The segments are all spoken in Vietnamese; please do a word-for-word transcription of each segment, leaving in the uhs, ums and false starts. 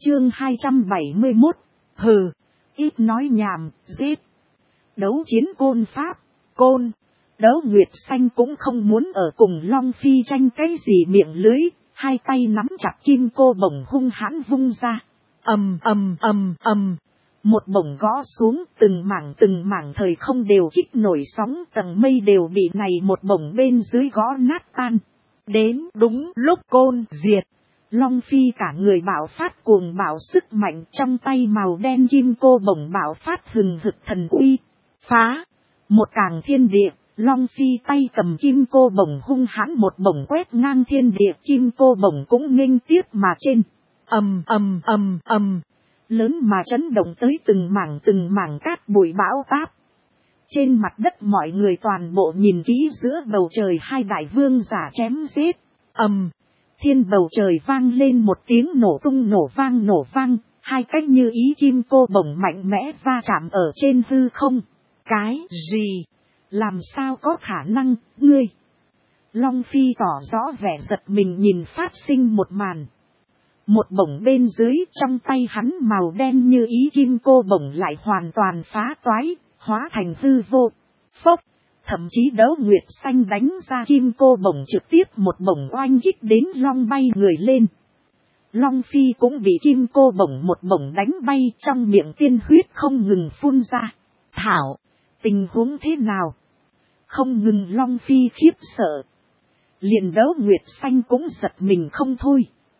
Chương hai trăm bảy mươi mốt. Hừ, ít nói nhảm, giết. Đấu chiến côn pháp, côn. Đấu Nguyệt Xanh cũng không muốn ở cùng Long Phi tranh cái gì miệng lưới, hai tay nắm chặt kim cô bổng hung hãn vung ra. Ầm ầm ầm ầm, một bổng gõ xuống, từng mảng từng mảng thời không đều kích nổi sóng, tầng mây đều bị này một bổng bên dưới gõ nát tan. Đến đúng lúc côn diệt, Long Phi cả người bạo phát cuồng bạo sức mạnh, trong tay màu đen kim cô bổng bạo phát hừng hực thần uy, phá một càng thiên địa. Long Phi tay cầm kim cô bổng hung hãn một bổng quét ngang thiên địa, kim cô bổng cũng nghênh tiếp mà trên. Ầm ầm ầm ầm, lớn mà chấn động tới từng mảng từng mảng cát bụi bão táp. Trên mặt đất mọi người toàn bộ nhìn kỹ giữa bầu trời hai đại vương giả chém giết. Ầm, thiên bầu trời vang lên một tiếng nổ tung nổ vang nổ vang, hai cách như ý kim cô bổng mạnh mẽ va chạm ở trên hư không. Cái gì? Làm sao có khả năng, ngươi? Long Phi tỏ rõ vẻ giật mình nhìn phát sinh một màn. Một bổng bên dưới, trong tay hắn màu đen như ý kim cô bổng lại hoàn toàn phá toái, hóa thành hư vô. Phốc, thậm chí Đấu Nguyệt Xanh đánh ra kim cô bổng trực tiếp một bổng oanh kích đến Long bay người lên. Long Phi cũng bị kim cô bổng một bổng đánh bay, trong miệng tiên huyết không ngừng phun ra. Thảo, tình huống thế nào? Không ngừng Long Phi khiếp sợ. Liền Đấu Nguyệt Xanh cũng giật mình không thôi.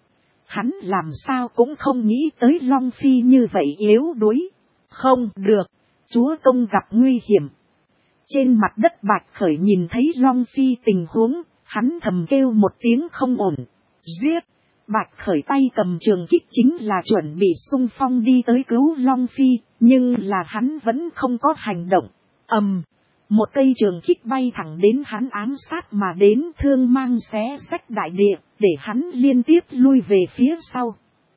Hắn làm sao cũng không nghĩ tới Long Phi như vậy yếu đuối. Không được, chúa công gặp nguy hiểm. Trên mặt đất Bạch Khởi nhìn thấy Long Phi tình huống, hắn thầm kêu một tiếng không ổn. Giết! Bạch Khởi tay cầm trường kích chính là chuẩn bị xung phong đi tới cứu Long Phi, nhưng là hắn vẫn không có hành động. Ầm! Một cây trường kích bay thẳng đến hắn ám sát mà đến, thương mang xé xách đại địa, để hắn liên tiếp lui về phía sau.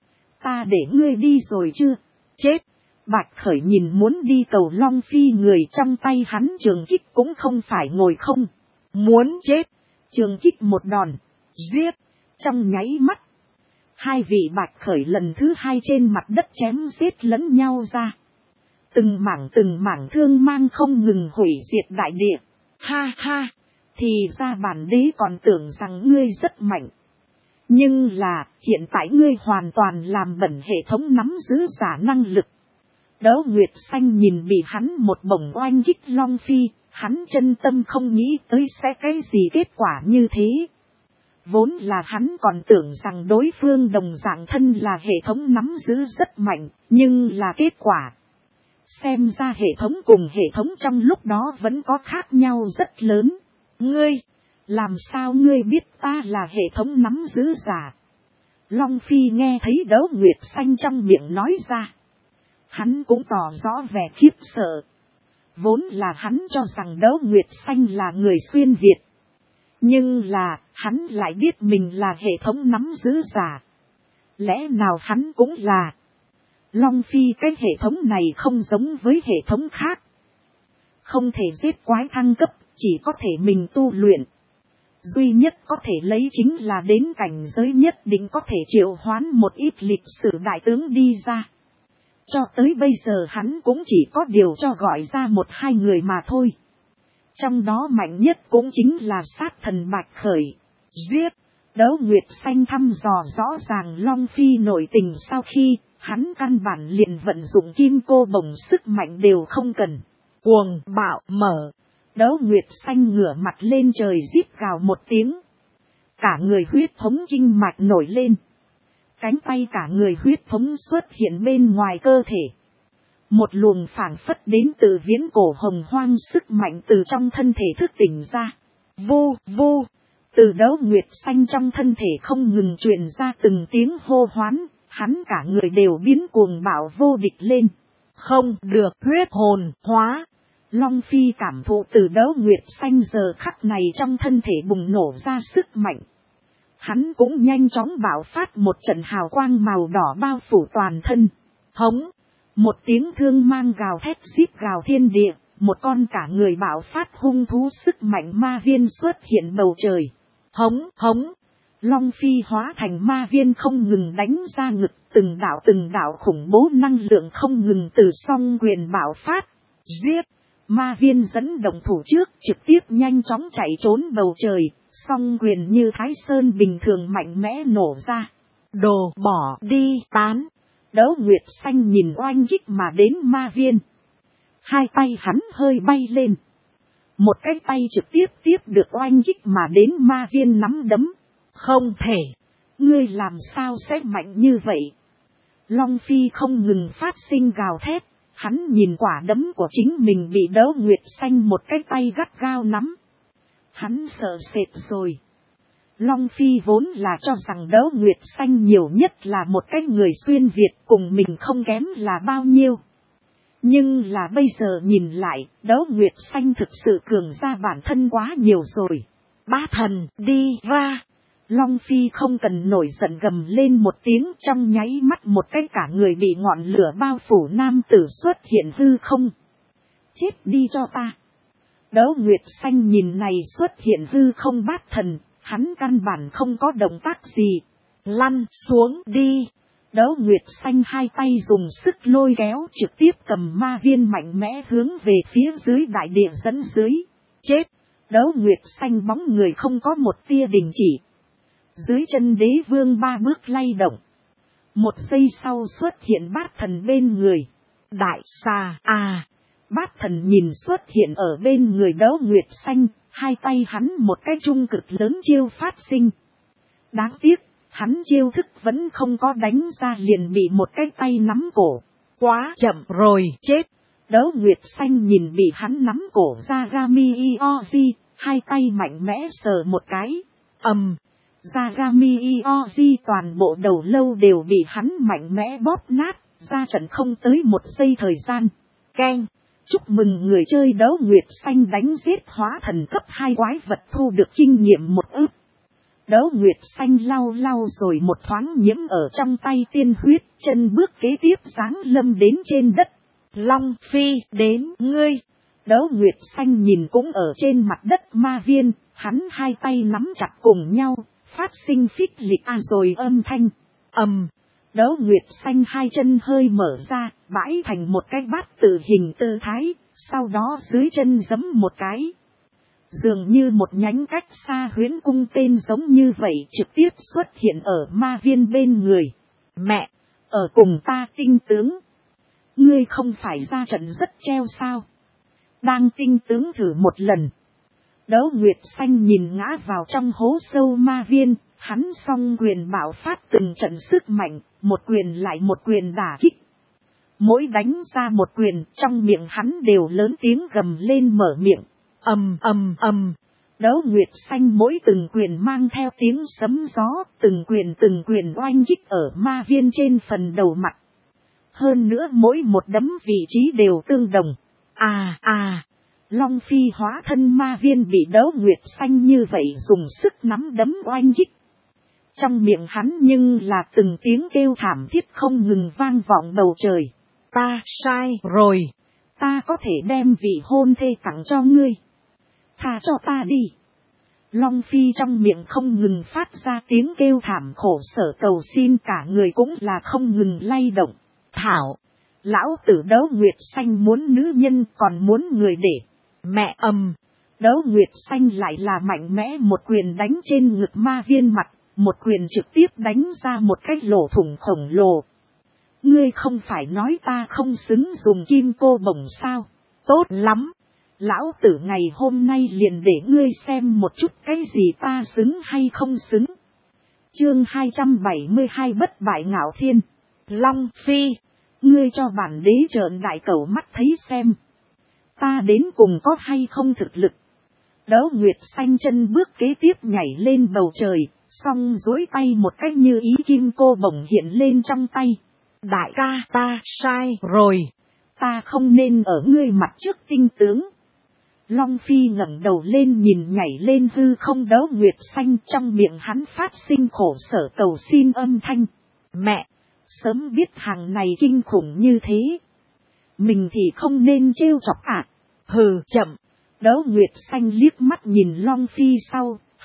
Ta để ngươi đi rồi chưa? Chết! Bạch Khởi nhìn muốn đi cầu Long Phi, người trong tay hắn trường kích cũng không phải ngồi không. Muốn chết! Trường kích một đòn. Giết! Trong nháy mắt. Hai vị Bạch Khởi lần thứ hai trên mặt đất chém giết lẫn nhau ra. Từng mảng từng mảng thương mang không ngừng hủy diệt đại địa. Ha ha! Thì ra bản đế còn tưởng rằng ngươi rất mạnh. Nhưng là, hiện tại ngươi hoàn toàn làm bẩn hệ thống nắm giữ giả năng lực. Đấu Nguyệt Xanh nhìn bị hắn một bổng oanh kích Long Phi, hắn chân tâm không nghĩ tới sẽ cái gì kết quả như thế. Vốn là hắn còn tưởng rằng đối phương đồng dạng thân là hệ thống nắm giữ rất mạnh, nhưng là kết quả. Xem ra hệ thống cùng hệ thống trong lúc đó vẫn có khác nhau rất lớn. Ngươi, làm sao ngươi biết ta là hệ thống nắm giữ giả? Long Phi nghe thấy Đấu Nguyệt Xanh trong miệng nói ra. Hắn cũng tỏ rõ vẻ khiếp sợ. Vốn là hắn cho rằng Đấu Nguyệt Xanh là người xuyên Việt. Nhưng là, hắn lại biết mình là hệ thống nắm giữ giả. Lẽ nào hắn cũng là? Long Phi cái hệ thống này không giống với hệ thống khác. Không thể giết quái thăng cấp, chỉ có thể mình tu luyện. Duy nhất có thể lấy chính là đến cảnh giới nhất định có thể triệu hoán một ít lịch sử đại tướng đi ra. Cho tới bây giờ hắn cũng chỉ có điều cho gọi ra một hai người mà thôi. Trong đó mạnh nhất cũng chính là sát thần Bạch Khởi. Giết! Đấu Nguyệt Xanh thăm dò rõ ràng Long Phi nội tình sau khi hắn căn bản liền vận dụng kim cô bổng sức mạnh đều không cần. Cuồng bạo mở. Đấu Nguyệt Xanh ngửa mặt lên trời rít gào một tiếng. Cả người huyết thống kinh mạch nổi lên. Cánh tay cả người huyết thống xuất hiện bên ngoài cơ thể. Một luồng phảng phất đến từ viễn cổ hồng hoang sức mạnh từ trong thân thể thức tỉnh ra. Vô, vô. Từ Đấu Nguyệt Xanh trong thân thể không ngừng truyền ra từng tiếng hô hoán. Hắn cả người đều biến cuồng bạo vô địch lên. Không được, huyết hồn hóa. Long Phi cảm thụ từ Đấu Nguyệt Xanh giờ khắc này trong thân thể bùng nổ ra sức mạnh. Hắn cũng nhanh chóng bạo phát một trận hào quang màu đỏ bao phủ toàn thân. Hống! Một tiếng thương mang gào thét rít gào thiên địa, một con cả người bạo phát hung thú sức mạnh ma viên xuất hiện bầu trời. Hống! Hống! Long Phi hóa thành ma viên không ngừng đánh ra ngực, từng đạo từng đạo khủng bố năng lượng không ngừng từ song quyền bạo phát. Giết! Ma viên dẫn động thủ trước trực tiếp nhanh chóng chạy trốn bầu trời, song quyền như Thái Sơn bình thường mạnh mẽ nổ ra. Đồ bỏ đi tán! Đấu Nguyệt Xanh nhìn oanh kích mà đến ma viên. Hai tay hắn hơi bay lên. Một cái tay trực tiếp tiếp được oanh kích mà đến ma viên nắm đấm. Không thể! Ngươi làm sao sẽ mạnh như vậy? Long Phi không ngừng phát sinh gào thét. Hắn nhìn quả đấm của chính mình bị Đấu Nguyệt Xanh một cái tay gắt gao nắm. Hắn sợ sệt rồi. Long Phi vốn là cho rằng Đấu Nguyệt Xanh nhiều nhất là một cái người xuyên Việt, cùng mình không kém là bao nhiêu. Nhưng là bây giờ nhìn lại, Đấu Nguyệt Xanh thực sự cường ra bản thân quá nhiều rồi. Bá thần đi ra! Long Phi không cần nổi giận gầm lên một tiếng, trong nháy mắt một cái cả người bị ngọn lửa bao phủ nam tử xuất hiện hư không. Chết đi cho ta! Đấu Nguyệt Xanh nhìn này xuất hiện hư không bát thần, hắn căn bản không có động tác gì. Lăn xuống đi! Đấu Nguyệt Xanh hai tay dùng sức lôi kéo, trực tiếp cầm ma viên mạnh mẽ hướng về phía dưới đại địa dẫn dưới. Chết! Đấu Nguyệt Xanh bóng người không có một tia đình chỉ. Dưới chân đế vương ba bước lay động. Một giây sau xuất hiện bát thần bên người. Đại xà à! Bát thần nhìn xuất hiện ở bên người Đấu Nguyệt Xanh, hai tay hắn một cái trung cực lớn chiêu phát sinh. Đáng tiếc, hắn chiêu thức vẫn không có đánh ra liền bị một cái tay nắm cổ. Quá chậm rồi, chết! Đấu Nguyệt Xanh nhìn bị hắn nắm cổ ra Gami Ioji, hai tay mạnh mẽ sờ một cái. Ầm! Um. Zagami Ioji toàn bộ đầu lâu đều bị hắn mạnh mẽ bóp nát, ra trận không tới một giây thời gian. Keng! Chúc mừng người chơi Đấu Nguyệt Xanh đánh giết hóa thần cấp hai quái vật thu được kinh nghiệm một ức. Đấu Nguyệt Xanh lau lau rồi một thoáng nhiễm ở trong tay tiên huyết, chân bước kế tiếp giáng lâm đến trên đất. Long Phi đến ngươi! Đấu Nguyệt Xanh nhìn cũng ở trên mặt đất ma viên, hắn hai tay nắm chặt cùng nhau. Phát sinh phích lịch a rồi âm thanh. Ầm. Um, Đấu Nguyệt Xanh hai chân hơi mở ra, bãi thành một cái bát tự hình tư thái, sau đó dưới chân giẫm một cái. Dường như một nhánh cách xa huyễn cung tên giống như vậy trực tiếp xuất hiện ở ma viên bên người. Mẹ! Ở cùng ta tinh tướng. Ngươi không phải ra trận rất treo sao? Đang tinh tướng thử một lần. Đấu Nguyệt Xanh nhìn ngã vào trong hố sâu ma viên, hắn song quyền bạo phát từng trận sức mạnh, một quyền lại một quyền đả kích. Mỗi đánh ra một quyền, trong miệng hắn đều lớn tiếng gầm lên mở miệng. Ầm ầm ầm. Đấu Nguyệt Xanh mỗi từng quyền mang theo tiếng sấm gió, từng quyền từng quyền oanh kích ở ma viên trên phần đầu mặt. Hơn nữa mỗi một đấm vị trí đều tương đồng. À à. Long Phi hóa thân ma viên bị Đấu Nguyệt Xanh như vậy dùng sức nắm đấm oanh kích. Trong miệng hắn nhưng là từng tiếng kêu thảm thiết không ngừng vang vọng bầu trời. Ta sai rồi. Ta có thể đem vị hôn thê tặng cho ngươi. Tha cho ta đi. Long Phi trong miệng không ngừng phát ra tiếng kêu thảm khổ sở cầu xin, cả người cũng là không ngừng lay động. Thảo. Lão tử Đấu Nguyệt Xanh muốn nữ nhân còn muốn người để. Mẹ ầm! Đấu Nguyệt Xanh lại là mạnh mẽ một quyền đánh trên ngực ma viên mặt, một quyền trực tiếp đánh ra một cái lỗ thủng khổng lồ. Ngươi không phải nói ta không xứng dùng kim cô bổng sao? Tốt lắm! Lão tử ngày hôm nay liền để ngươi xem một chút cái gì ta xứng hay không xứng. Chương hai trăm bảy mươi hai bất bại ngạo thiên. Long Phi! Ngươi cho bản đế trợn đại cẩu mắt thấy xem. Ta đến cùng có hay không thực lực. Đấu Nguyệt Xanh chân bước kế tiếp nhảy lên bầu trời, song duỗi tay một cách như ý kim cô bổng hiện lên trong tay. Đại ca ta sai rồi. Ta không nên ở ngươi mặt trước tinh tướng. Long Phi ngẩng đầu lên nhìn nhảy lên hư không Đấu Nguyệt Xanh, trong miệng hắn phát sinh khổ sở cầu xin âm thanh. Mẹ! Sớm biết hàng này kinh khủng như thế. Mình thì không nên trêu chọc ạ. À. Hừ chậm. Đấu Nguyệt Xanh liếc mắt nhìn Long Phi sau,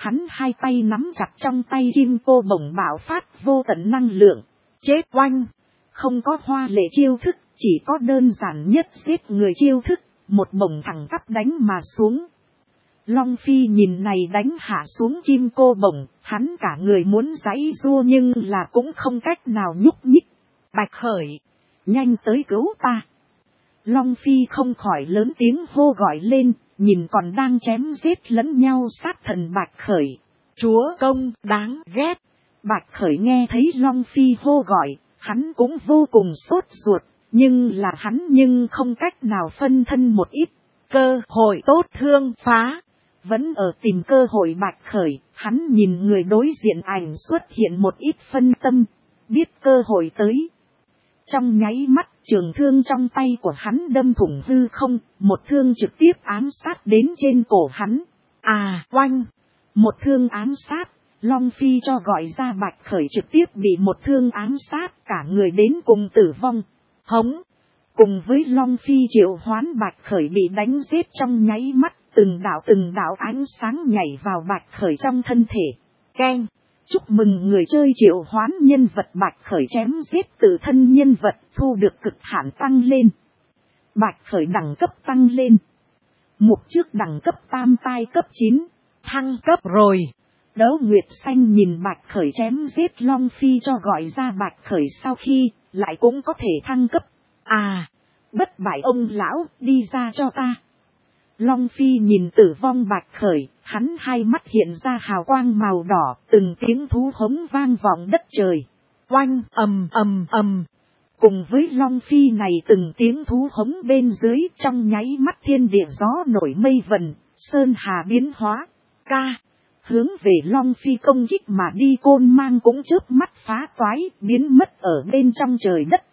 Hắn hai tay nắm chặt trong tay kim cô bổng bạo phát vô tận năng lượng. Chết oanh. Không có hoa lệ chiêu thức, chỉ có đơn giản nhất giết người chiêu thức, một bổng thẳng tắp đánh mà xuống. Long Phi nhìn này đánh hạ xuống kim cô bổng, hắn cả người muốn giãy giụa nhưng là cũng không cách nào nhúc nhích. Bạch Khởi, nhanh tới cứu ta. Long Phi không khỏi lớn tiếng hô gọi lên, nhìn còn đang chém giết lẫn nhau sát thần Bạch Khởi. Chúa công đáng ghét. Bạch Khởi nghe thấy Long Phi hô gọi, hắn cũng vô cùng sốt ruột, nhưng là hắn nhưng không cách nào phân thân một ít. Cơ hội tốt thương phá. Vẫn ở tìm cơ hội Bạch Khởi, hắn nhìn người đối diện ảnh xuất hiện một ít phân tâm, biết cơ hội tới. Trong nháy mắt trường thương trong tay của hắn đâm thủng hư không, một thương trực tiếp ám sát đến trên cổ hắn. À oanh, một thương ám sát, Long Phi cho gọi ra Bạch Khởi trực tiếp bị một thương ám sát, cả người đến cùng tử vong. Hống, cùng với Long Phi triệu hoán Bạch Khởi bị đánh giết trong nháy mắt, từng đạo từng đạo ánh sáng nhảy vào Bạch Khởi trong thân thể. Keng. Chúc mừng người chơi triệu hoán nhân vật Bạch Khởi chém giết tự thân nhân vật thu được cực hạn tăng lên. Bạch Khởi đẳng cấp tăng lên. Mục trước đẳng cấp tam tai cấp chín. Thăng cấp rồi. Đấu Nguyệt Xanh nhìn Bạch Khởi chém giết Long Phi cho gọi ra Bạch Khởi sau khi lại cũng có thể thăng cấp. À, bất bại ông lão đi ra cho ta. Long Phi nhìn tử vong Bạch Khởi, hắn hai mắt hiện ra hào quang màu đỏ, từng tiếng thú hống vang vọng đất trời. Oanh ầm ầm ầm. Cùng với Long Phi này từng tiếng thú hống bên dưới, trong nháy mắt thiên địa gió nổi mây vần, sơn hà biến hóa. Ca. Hướng về Long Phi công kích mà đi côn mang cũng chớp mắt phá toái, biến mất ở bên trong trời đất.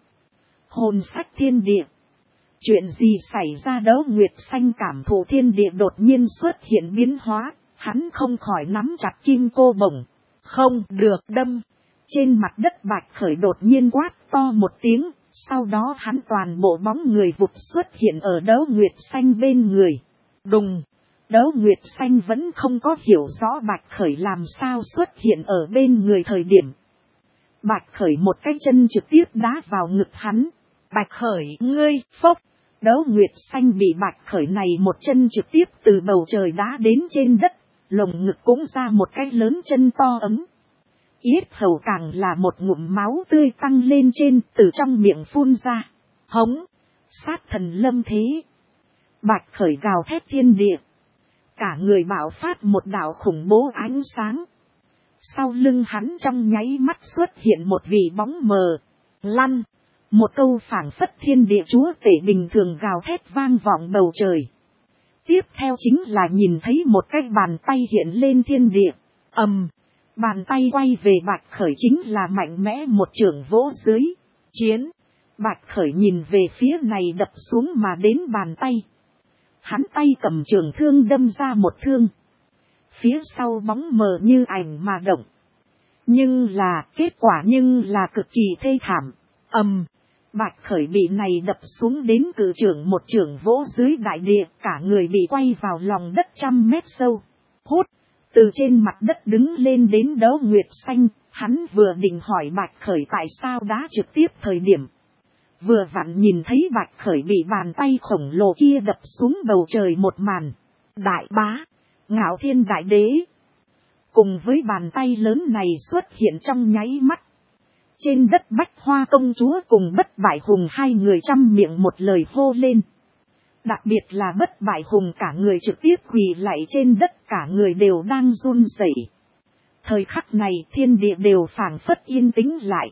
Hồn sách thiên địa. Chuyện gì xảy ra? Đấu Nguyệt Xanh cảm thụ thiên địa đột nhiên xuất hiện biến hóa, hắn không khỏi nắm chặt kim cô bổng. Không được đâm. Trên mặt đất Bạch Khởi đột nhiên quát to một tiếng, sau đó hắn toàn bộ bóng người vụt xuất hiện ở Đấu Nguyệt Xanh bên người. Đùng. Đấu Nguyệt Xanh vẫn không có hiểu rõ Bạch Khởi làm sao xuất hiện ở bên người thời điểm. Bạch Khởi một cái chân trực tiếp đá vào ngực hắn. Bạch Khởi ngươi phốc. Đấu Nguyệt Xanh bị Bạch Khởi này một chân trực tiếp từ bầu trời đá đến trên đất, lồng ngực cũng ra một cái lớn chân to ấm. Yết hầu càng là một ngụm máu tươi tăng lên trên, từ trong miệng phun ra. Hống, sát thần lâm thế. Bạch Khởi gào thét thiên địa. Cả người bạo phát một đạo khủng bố ánh sáng. Sau lưng hắn trong nháy mắt xuất hiện một vị bóng mờ. Lăn. Một câu phảng phất thiên địa chúa tể bình thường gào thét vang vọng bầu trời. Tiếp theo chính là nhìn thấy một cái bàn tay hiện lên thiên địa. Ầm, bàn tay quay về Bạch Khởi chính là mạnh mẽ một chưởng vỗ dưới. Chiến. Bạch Khởi nhìn về phía này đập xuống mà đến bàn tay. Hắn tay cầm trường thương đâm ra một thương. Phía sau bóng mờ như ảnh mà động. Nhưng là kết quả nhưng là cực kỳ thê thảm. Ầm. Bạch Khởi bị này đập xuống đến cử trưởng một trưởng vỗ dưới đại địa, cả người bị quay vào lòng đất trăm mét sâu. Hút, từ trên mặt đất đứng lên đến Đấu Nguyệt Xanh, hắn vừa định hỏi Bạch Khởi tại sao đá trực tiếp thời điểm. Vừa vặn nhìn thấy Bạch Khởi bị bàn tay khổng lồ kia đập xuống bầu trời một màn. Đại bá, Ngạo Thiên Đại Đế. Cùng với bàn tay lớn này xuất hiện trong nháy mắt. Trên đất Bách Hoa công chúa cùng Bất Bại Hùng hai người trăm miệng một lời hô lên. Đặc biệt là Bất Bại Hùng cả người trực tiếp quỳ lạy trên đất, cả người đều đang run rẩy. Thời khắc này thiên địa đều phảng phất yên tĩnh lại.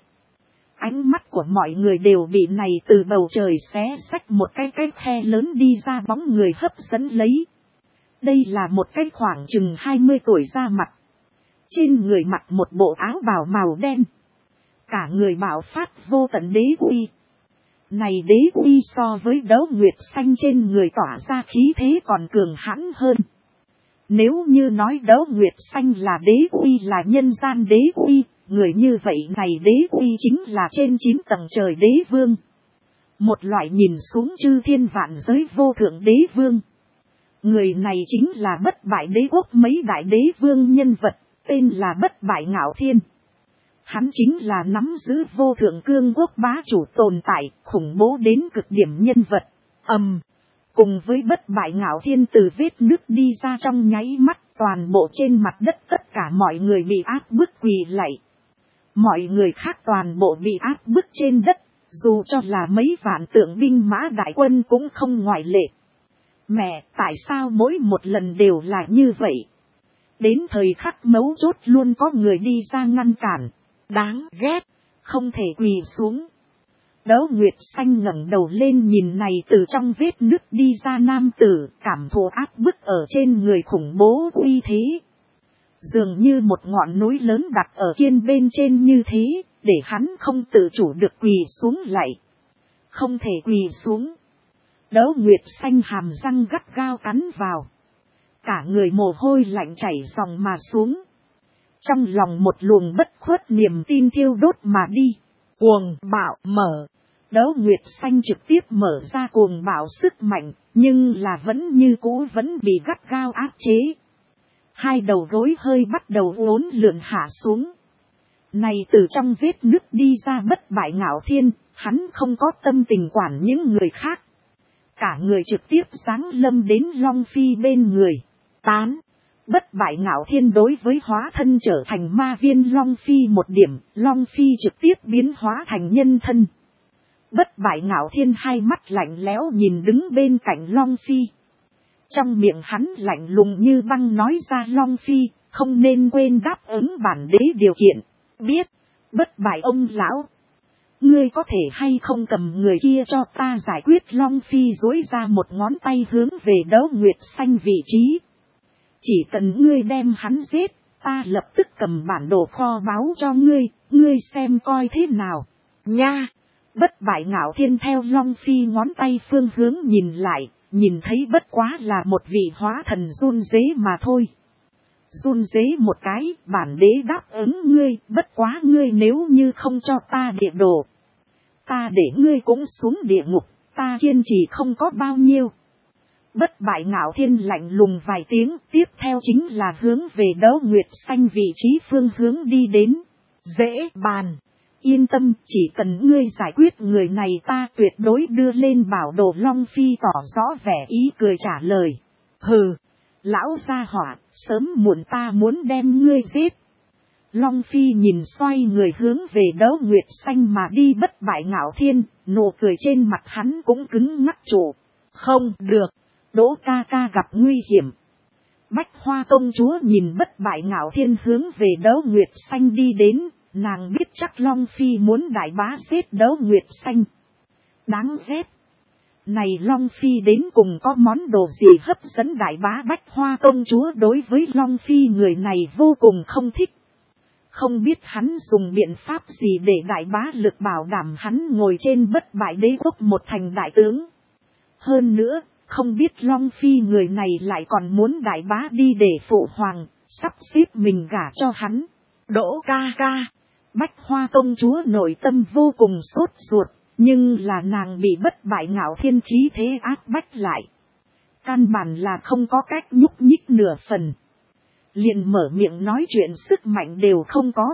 Ánh mắt của mọi người đều bị này từ bầu trời xé xách một cái cái khe lớn đi ra bóng người hấp dẫn lấy. Đây là một cái khoảng chừng hai mươi tuổi ra mặt. Trên người mặc một bộ áo bào màu đen. Cả người bạo phát vô tận đế uy. Này đế uy so với Đấu Nguyệt Xanh trên người tỏa ra khí thế còn cường hãn hơn. Nếu như nói Đấu Nguyệt Xanh là đế uy là nhân gian đế uy, người như vậy này đế uy chính là trên chín tầng trời đế vương. Một loại nhìn xuống chư thiên vạn giới vô thượng đế vương. Người này chính là bất bại đế quốc mấy đại đế vương nhân vật, tên là Bất Bại Ngạo Thiên. Hắn chính là nắm giữ vô thượng cương quốc bá chủ tồn tại, khủng bố đến cực điểm nhân vật. Ầm, um, cùng với Bất Bại Ngạo Thiên từ vết nứt đi ra trong nháy mắt, toàn bộ trên mặt đất tất cả mọi người bị áp bức quỳ lạy. Mọi người khác toàn bộ bị áp bức trên đất, dù cho là mấy vạn tượng binh mã đại quân cũng không ngoại lệ. Mẹ, tại sao mỗi một lần đều là như vậy? Đến thời khắc mấu chốt luôn có người đi ra ngăn cản. Đáng ghét, không thể quỳ xuống. Đấu Nguyệt Xanh ngẩng đầu lên nhìn này từ trong vết nứt đi ra nam tử, cảm thụ áp bức ở trên người khủng bố uy thế. Dường như một ngọn núi lớn đặt ở kiên bên trên như thế, để hắn không tự chủ được quỳ xuống lại. Không thể quỳ xuống. Đấu Nguyệt Xanh hàm răng gắt gao cắn vào. Cả người mồ hôi lạnh chảy ròng mà xuống. Trong lòng một luồng bất khuất niềm tin thiêu đốt mà đi. Cuồng bạo mở. Đấu Nguyệt Xanh trực tiếp mở ra cuồng bạo sức mạnh, nhưng là vẫn như cũ vẫn bị gắt gao áp chế. Hai đầu gối hơi bắt đầu uốn lượn hạ xuống. Này từ trong vết nứt đi ra Bất Bại Ngạo Thiên, hắn không có tâm tình quản những người khác. Cả người trực tiếp giáng lâm đến Long Phi bên người. Tán. Bất Bại Ngạo Thiên đối với hóa thân trở thành ma viên Long Phi một điểm, Long Phi trực tiếp biến hóa thành nhân thân. Bất Bại Ngạo Thiên hai mắt lạnh lẽo nhìn đứng bên cạnh Long Phi. Trong miệng hắn lạnh lùng như băng nói ra Long Phi, không nên quên đáp ứng bản đế điều kiện. Biết, Bất Bại ông lão. Ngươi có thể hay không cầm người kia cho ta giải quyết? Long Phi duỗi ra một ngón tay hướng về Đấu Nguyệt Xanh vị trí. Chỉ cần ngươi đem hắn giết, ta lập tức cầm bản đồ kho báu cho ngươi, ngươi xem coi thế nào. Nha! Bất Bại Ngạo Thiên theo Long Phi ngón tay phương hướng nhìn lại, nhìn thấy bất quá là một vị hóa thần run rế mà thôi. Run rế một cái, bản đế đáp ứng ngươi, bất quá ngươi nếu như không cho ta địa đồ. Ta để ngươi cũng xuống địa ngục, ta kiên trì không có bao nhiêu. Bất Bại Ngạo Thiên lạnh lùng vài tiếng, tiếp theo chính là hướng về Đấu Nguyệt Xanh vị trí phương hướng đi đến. Dễ bàn. Yên tâm, chỉ cần ngươi giải quyết người này ta tuyệt đối đưa lên bảo đồ. Long Phi tỏ rõ vẻ ý cười trả lời. Hừ, lão gia hỏa, sớm muộn ta muốn đem ngươi giết. Long Phi nhìn xoay người hướng về Đấu Nguyệt Xanh mà đi. Bất Bại Ngạo Thiên, nụ cười trên mặt hắn cũng cứng ngắc trụ. Không được, Đỗ ca ca gặp nguy hiểm. Bách Hoa công chúa nhìn Bất Bại Ngạo Thiên hướng về Đấu Nguyệt Xanh đi đến, nàng biết chắc Long Phi muốn đại bá giết Đấu Nguyệt Xanh. Đáng ghét. Này Long Phi đến cùng có món đồ gì hấp dẫn đại bá? Bách Hoa công chúa đối với Long Phi người này vô cùng không thích. Không biết hắn dùng biện pháp gì để đại bá lực bảo đảm hắn ngồi trên Bất Bại đế quốc một thành đại tướng. Hơn nữa, không biết Long Phi người này lại còn muốn đại bá đi để phụ hoàng, sắp xếp mình gả cho hắn. Đỗ ca ca. Bách Hoa công chúa nội tâm vô cùng sốt ruột, nhưng là nàng bị Bất Bại Ngạo Thiên khí thế áp bách lại. Căn bản là không có cách nhúc nhích nửa phần. Liền mở miệng nói chuyện sức mạnh đều không có.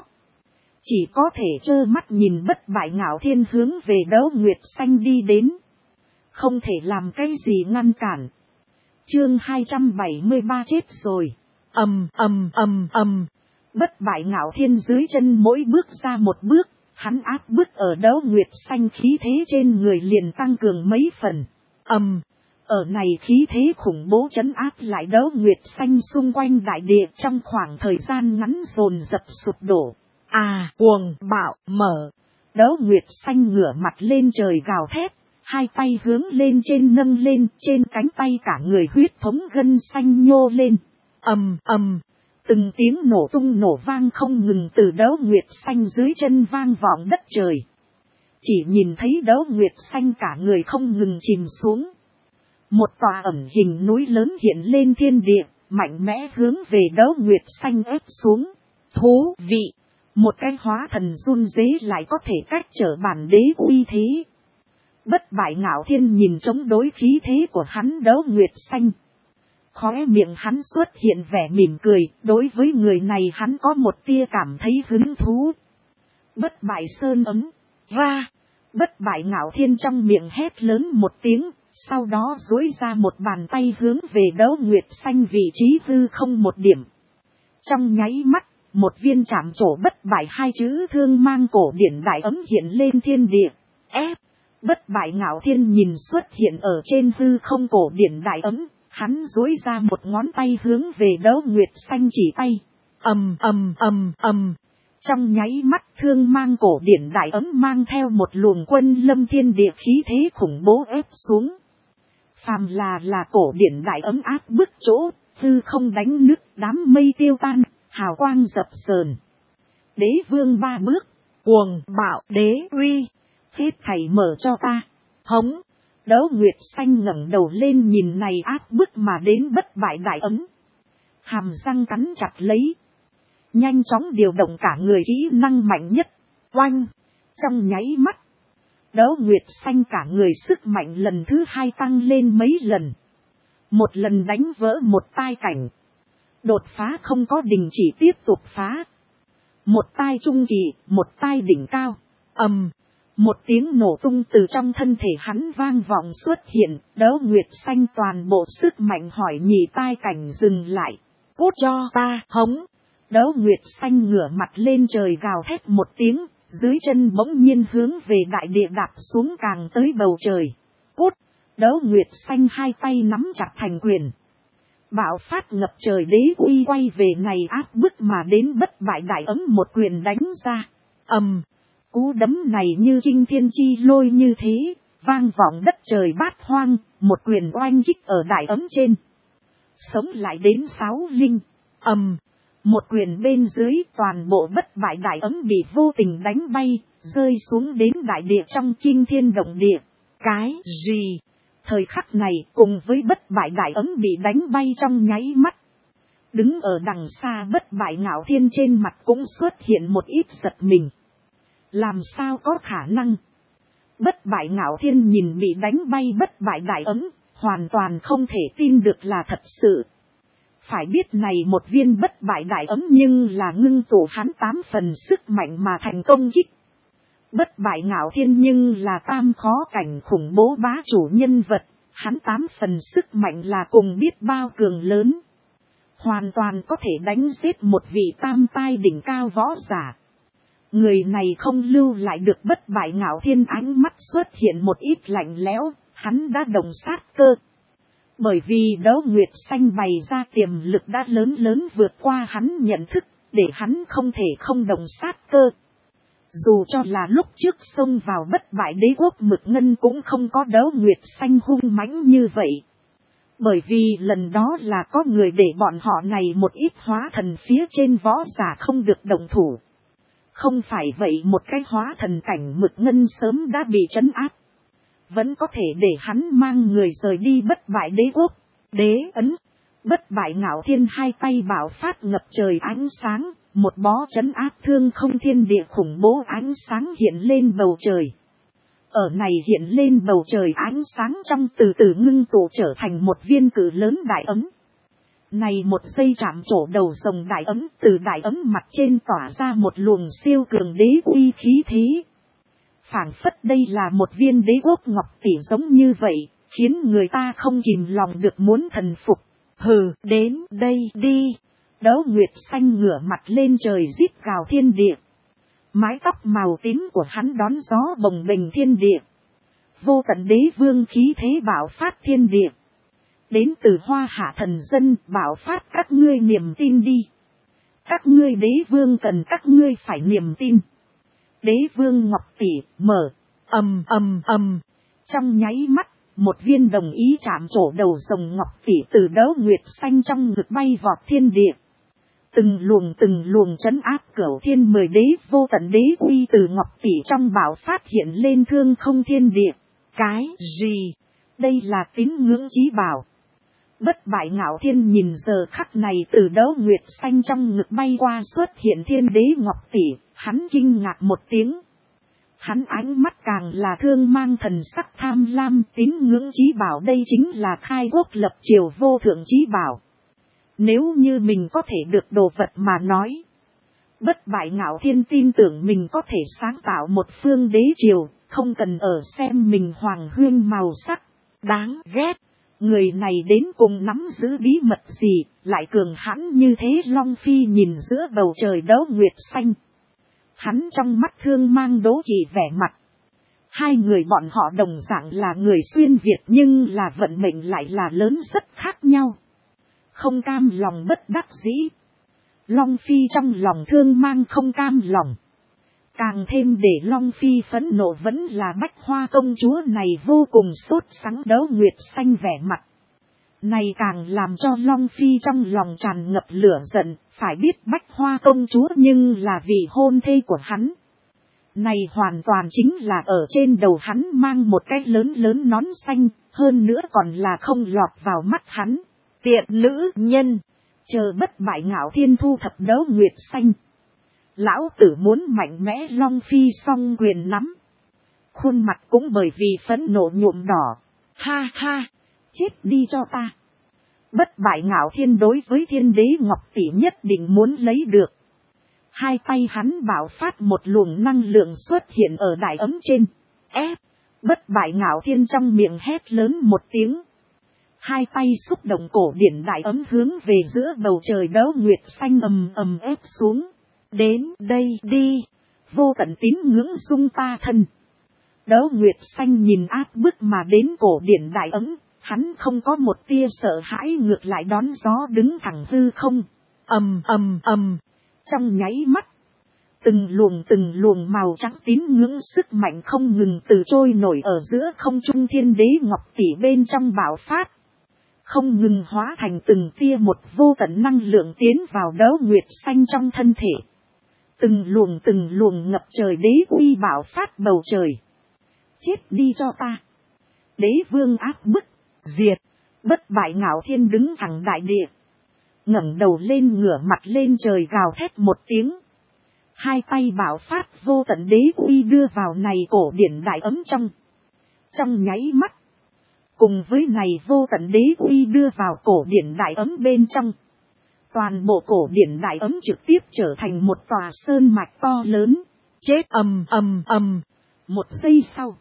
Chỉ có thể trơ mắt nhìn Bất Bại Ngạo Thiên hướng về Đấu Nguyệt Xanh đi đến. Không thể làm cái gì ngăn cản. Chương hai trăm bảy mươi ba chết rồi. Ầm ầm ầm ầm. Bất Bại Ngạo Thiên dưới chân mỗi bước ra một bước, hắn áp bức ở Đấu Nguyệt Xanh khí thế trên người liền tăng cường mấy phần. Ầm. Ở này khí thế khủng bố trấn áp lại Đấu Nguyệt Xanh xung quanh đại địa trong khoảng thời gian ngắn dồn dập sụp đổ. À, cuồng bạo mở. Đấu Nguyệt Xanh ngửa mặt lên trời gào thét, hai tay hướng lên trên nâng lên, trên cánh tay cả người huyết thống gân xanh nhô lên. Ầm ầm, từng tiếng nổ tung nổ vang không ngừng từ Đấu Nguyệt Xanh dưới chân vang vọng đất trời. Chỉ nhìn thấy Đấu Nguyệt Xanh cả người không ngừng chìm xuống. Một tòa ẩn hình núi lớn hiện lên thiên địa, mạnh mẽ hướng về Đấu Nguyệt Xanh ép xuống. Thú vị, một cái hóa thần run rế lại có thể cách trở bản đế uy thế. Bất Bại Ngạo Thiên nhìn chống đối khí thế của hắn Đấu Nguyệt Xanh. Khóe miệng hắn xuất hiện vẻ mỉm cười, đối với người này hắn có một tia cảm thấy hứng thú. Bất bại sơn ấm, ra, bất bại Ngạo Thiên trong miệng hét lớn một tiếng, sau đó duỗi ra một bàn tay hướng về Đấu Nguyệt Xanh vị trí hư không một điểm. Trong nháy mắt, một viên chạm trổ bất bại hai chữ thương mang cổ điển đại ấm hiện lên thiên địa. Ép, bất bại Ngạo Thiên nhìn xuất hiện ở trên hư không cổ điển đại ấm, hắn duỗi ra một ngón tay hướng về Đấu Nguyệt Xanh chỉ tay. Ầm ầm ầm ầm. Trong nháy mắt thương mang cổ điển đại ấm mang theo một luồng quân lâm thiên địa khí thế khủng bố ép xuống. Phàm là là cổ điển đại ấm áp bức chỗ, hư không đánh nứt, đám mây tiêu tan, hào quang dập sờn. Đế vương ba bước, cuồng bạo đế uy, hết thảy mở cho ta. Hống, Đấu Nguyệt Xanh ngẩng đầu lên nhìn này áp bức mà đến bất bại đại ấm. Hàm răng cắn chặt lấy. Nhanh chóng điều động cả người kỹ năng mạnh nhất. Oanh, trong nháy mắt. Đấu Nguyệt Xanh cả người sức mạnh lần thứ hai tăng lên mấy lần. Một lần đánh vỡ một tai cảnh. Đột phá không có đình chỉ tiếp tục phá. Một tai trung kỳ, một tai đỉnh cao. Ầm, một tiếng nổ tung từ trong thân thể hắn vang vọng xuất hiện. Đấu Nguyệt Xanh toàn bộ sức mạnh hỏi nhị tai cảnh dừng lại. Cút cho ta, hống. Đấu Nguyệt Xanh ngửa mặt lên trời gào thét một tiếng. Dưới chân bỗng nhiên hướng về đại địa đạp xuống càng tới bầu trời. Cút, Đấu Nguyệt Xanh hai tay nắm chặt thành quyền. Bạo phát ngập trời đế uy quay về này áp bức mà đến bất bại đại ấm một quyền đánh ra. Ầm, cú đấm này như kinh thiên chi lôi như thế, vang vọng đất trời bát hoang, một quyền oanh kích ở đại ấm trên. Sống lại đến sáu linh. Ầm. Một quyền bên dưới toàn bộ bất bại đại ấm bị vô tình đánh bay, rơi xuống đến đại địa trong kinh thiên động địa. Cái gì? Thời khắc này cùng với bất bại đại ấm bị đánh bay trong nháy mắt. Đứng ở đằng xa bất bại Ngạo Thiên trên mặt cũng xuất hiện một ít giật mình. Làm sao có khả năng? Bất bại Ngạo Thiên nhìn bị đánh bay bất bại đại ấm, hoàn toàn không thể tin được là thật sự. Phải biết này một viên bất bại đại ấm nhưng là ngưng tụ hắn tám phần sức mạnh mà thành công kích. Bất bại Ngạo Thiên nhưng là tam khó cảnh khủng bố bá chủ nhân vật, hắn tám phần sức mạnh là cùng biết bao cường lớn. Hoàn toàn có thể đánh giết một vị tam tai đỉnh cao võ giả. Người này không lưu lại được bất bại Ngạo Thiên, ánh mắt xuất hiện một ít lạnh lẽo, hắn đã đồng sát cơ. Bởi vì Đấu Nguyệt Xanh bày ra tiềm lực đã lớn lớn vượt qua hắn nhận thức, để hắn không thể không đồng sát cơ. Dù cho là lúc trước xông vào bất bại đế quốc Mực Ngân cũng không có Đấu Nguyệt Xanh hung mãnh như vậy. Bởi vì lần đó là có người để bọn họ này một ít hóa thần phía trên võ giả không được đồng thủ. Không phải vậy một cái hóa thần cảnh Mực Ngân sớm đã bị trấn áp. Vẫn có thể để hắn mang người rời đi bất bại đế quốc. Đế ấn, bất bại Ngạo Thiên hai tay bảo phát ngập trời ánh sáng, một bó trấn áp thương không thiên địa khủng bố ánh sáng hiện lên bầu trời. Ở này hiện lên bầu trời ánh sáng trong từ từ ngưng tụ trở thành một viên cử lớn đại ấm. Này một giây chạm trổ đầu rồng đại ấm, từ đại ấm mặt trên tỏa ra một luồng siêu cường đế uy khí thế. Phảng phất đây là một viên đế quốc ngọc tỷ giống như vậy, khiến người ta không kìm lòng được muốn thần phục. Hừ, đến đây đi. Đấu Nguyệt Xanh ngửa mặt lên trời rít gào thiên địa. Mái tóc màu tím của hắn đón gió bồng bềnh thiên địa. Vô tận đế vương khí thế bạo phát thiên địa. Đến từ Hoa Hạ thần dân bạo phát các ngươi niềm tin đi. Các ngươi đế vương cần các ngươi phải niềm tin. Đế vương ngọc tỷ mở, ầm ầm ầm. Trong nháy mắt, một viên đồng ý chạm trổ đầu rồng ngọc tỷ từ Đấu Nguyệt Xanh trong ngực bay vọt thiên địa. Từng luồng từng luồng trấn áp cửu thiên mười đế vô tận đế uy từ ngọc tỷ trong bảo phát hiện lên thương không thiên địa. Cái gì? Đây là tín ngưỡng chí bảo. Bất bại Ngạo Thiên nhìn giờ khắc này từ Đấu Nguyệt Xanh trong ngực bay qua xuất hiện thiên đế ngọc tỷ, hắn kinh ngạc một tiếng. Hắn ánh mắt càng là thương mang thần sắc tham lam, tín ngưỡng chí bảo, đây chính là khai quốc lập triều vô thượng chí bảo. Nếu như mình có thể được đồ vật mà nói, Bất Bại Ngạo Thiên tin tưởng mình có thể sáng tạo một phương đế triều, không cần ở xem mình hoàng huyên màu sắc. Đáng ghét, người này đến cùng nắm giữ bí mật gì, lại cường hãn như thế. Long Phi nhìn giữa bầu trời đấu nguyệt xanh. Hắn trong mắt thương mang đố kỵ vẻ mặt. Hai người bọn họ đồng dạng là người xuyên Việt nhưng là vận mệnh lại là lớn rất khác nhau. Không cam lòng bất đắc dĩ. Long Phi trong lòng thương mang không cam lòng. Càng thêm để Long Phi phẫn nộ vẫn là Bách Hoa công chúa này vô cùng sốt sắng. Đấu nguyệt xanh vẻ mặt này càng làm cho Long Phi trong lòng tràn ngập lửa giận. Phải biết Bách Hoa công chúa nhưng là vị hôn thê của hắn. Này hoàn toàn chính là ở trên đầu hắn mang một cái lớn lớn nón xanh, hơn nữa còn là không lọt vào mắt hắn. Tiện nữ nhân, chờ Bất Bại Ngạo Thiên thu thập đấu nguyệt xanh. Lão tử muốn mạnh mẽ. Long Phi song quyền nắm. Khuôn mặt cũng bởi vì phẫn nộ nhuộm đỏ. Ha ha, chết đi cho ta. Bất Bại Ngạo Thiên đối với Thiên Đế Ngọc Tỷ nhất định muốn lấy được. Hai tay hắn bảo phát một luồng năng lượng xuất hiện ở đại ấm trên. Ép, Bất Bại Ngạo Thiên trong miệng hét lớn một tiếng. Hai tay xúc động cổ điển đại ấm hướng về giữa bầu trời đấu nguyệt xanh ầm ầm ép xuống. Đến đây đi, vô tận tín ngưỡng dung ta thân. Đấu nguyệt xanh nhìn áp bức mà đến cổ điển đại ấm, hắn không có một tia sợ hãi, ngược lại đón gió đứng thẳng hư không. Ầm ầm ầm, trong nháy mắt, từng luồng từng luồng màu trắng tín ngưỡng sức mạnh không ngừng từ trôi nổi ở giữa không trung. Thiên Đế Ngọc Tỷ bên trong bạo phát, không ngừng hóa thành từng tia một vô tận năng lượng tiến vào đấu nguyệt xanh trong thân thể. Từng luồng từng luồng ngập trời đế uy bạo phát bầu trời. Chết đi cho ta. Đế vương áp bức, diệt. Bất Bại Ngạo Thiên đứng thẳng đại địa, ngẩng đầu lên ngửa mặt lên trời gào thét một tiếng. Hai tay bạo phát vô tận đế uy đưa vào này cổ điển đại ấm trong. Trong nháy mắt, cùng với này vô tận đế uy đưa vào cổ điển đại ấm bên trong, toàn bộ cổ điển đại ấm trực tiếp trở thành một tòa sơn mạch to lớn. Chết ầm ầm ầm. Một giây sau,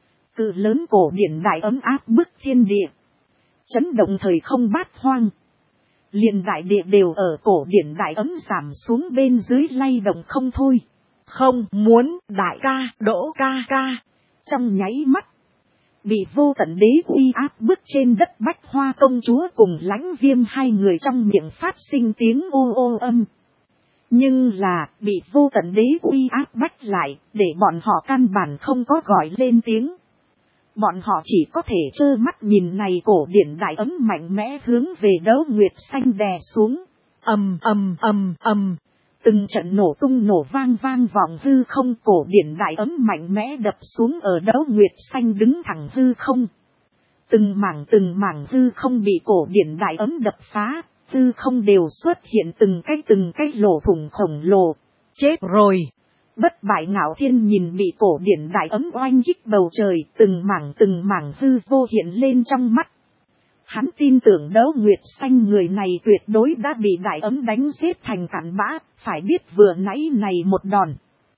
cự lớn cổ điển đại ấm áp bức thiên địa, chấn động thời không bát hoang. Liền đại địa đều ở cổ điển đại ấm giảm xuống bên dưới lay động không thôi. Không muốn đại ca, Đỗ ca ca. Trong nháy mắt, bị vô tận đế uy áp bức trên đất Bách Hoa công chúa cùng Lãnh Viêm hai người trong miệng phát sinh tiếng ô ô âm. Nhưng là bị vô tận đế uy áp bách lại, để bọn họ căn bản không có gọi lên tiếng. Bọn họ chỉ có thể trơ mắt nhìn này cổ điển đại ấm mạnh mẽ hướng về đấu nguyệt xanh đè xuống. Ầm ầm ầm ầm, từng trận nổ tung nổ vang vang vọng hư không. Cổ điển đại ấm mạnh mẽ đập xuống ở đấu nguyệt xanh đứng thẳng hư không. Từng mảng từng mảng hư không bị cổ điển đại ấm đập phá, hư không đều xuất hiện từng cái từng cái lỗ thủng khổng lồ. Chết rồi. Bất Bại Ngạo Thiên nhìn bị cổ điển đại ấm oanh kích bầu trời, từng mảng từng mảng hư vô hiện lên trong mắt. Hắn tin tưởng đấu nguyệt xanh người này tuyệt đối đã bị đại ấm đánh giết thành cặn bã. Phải biết vừa nãy này một đòn,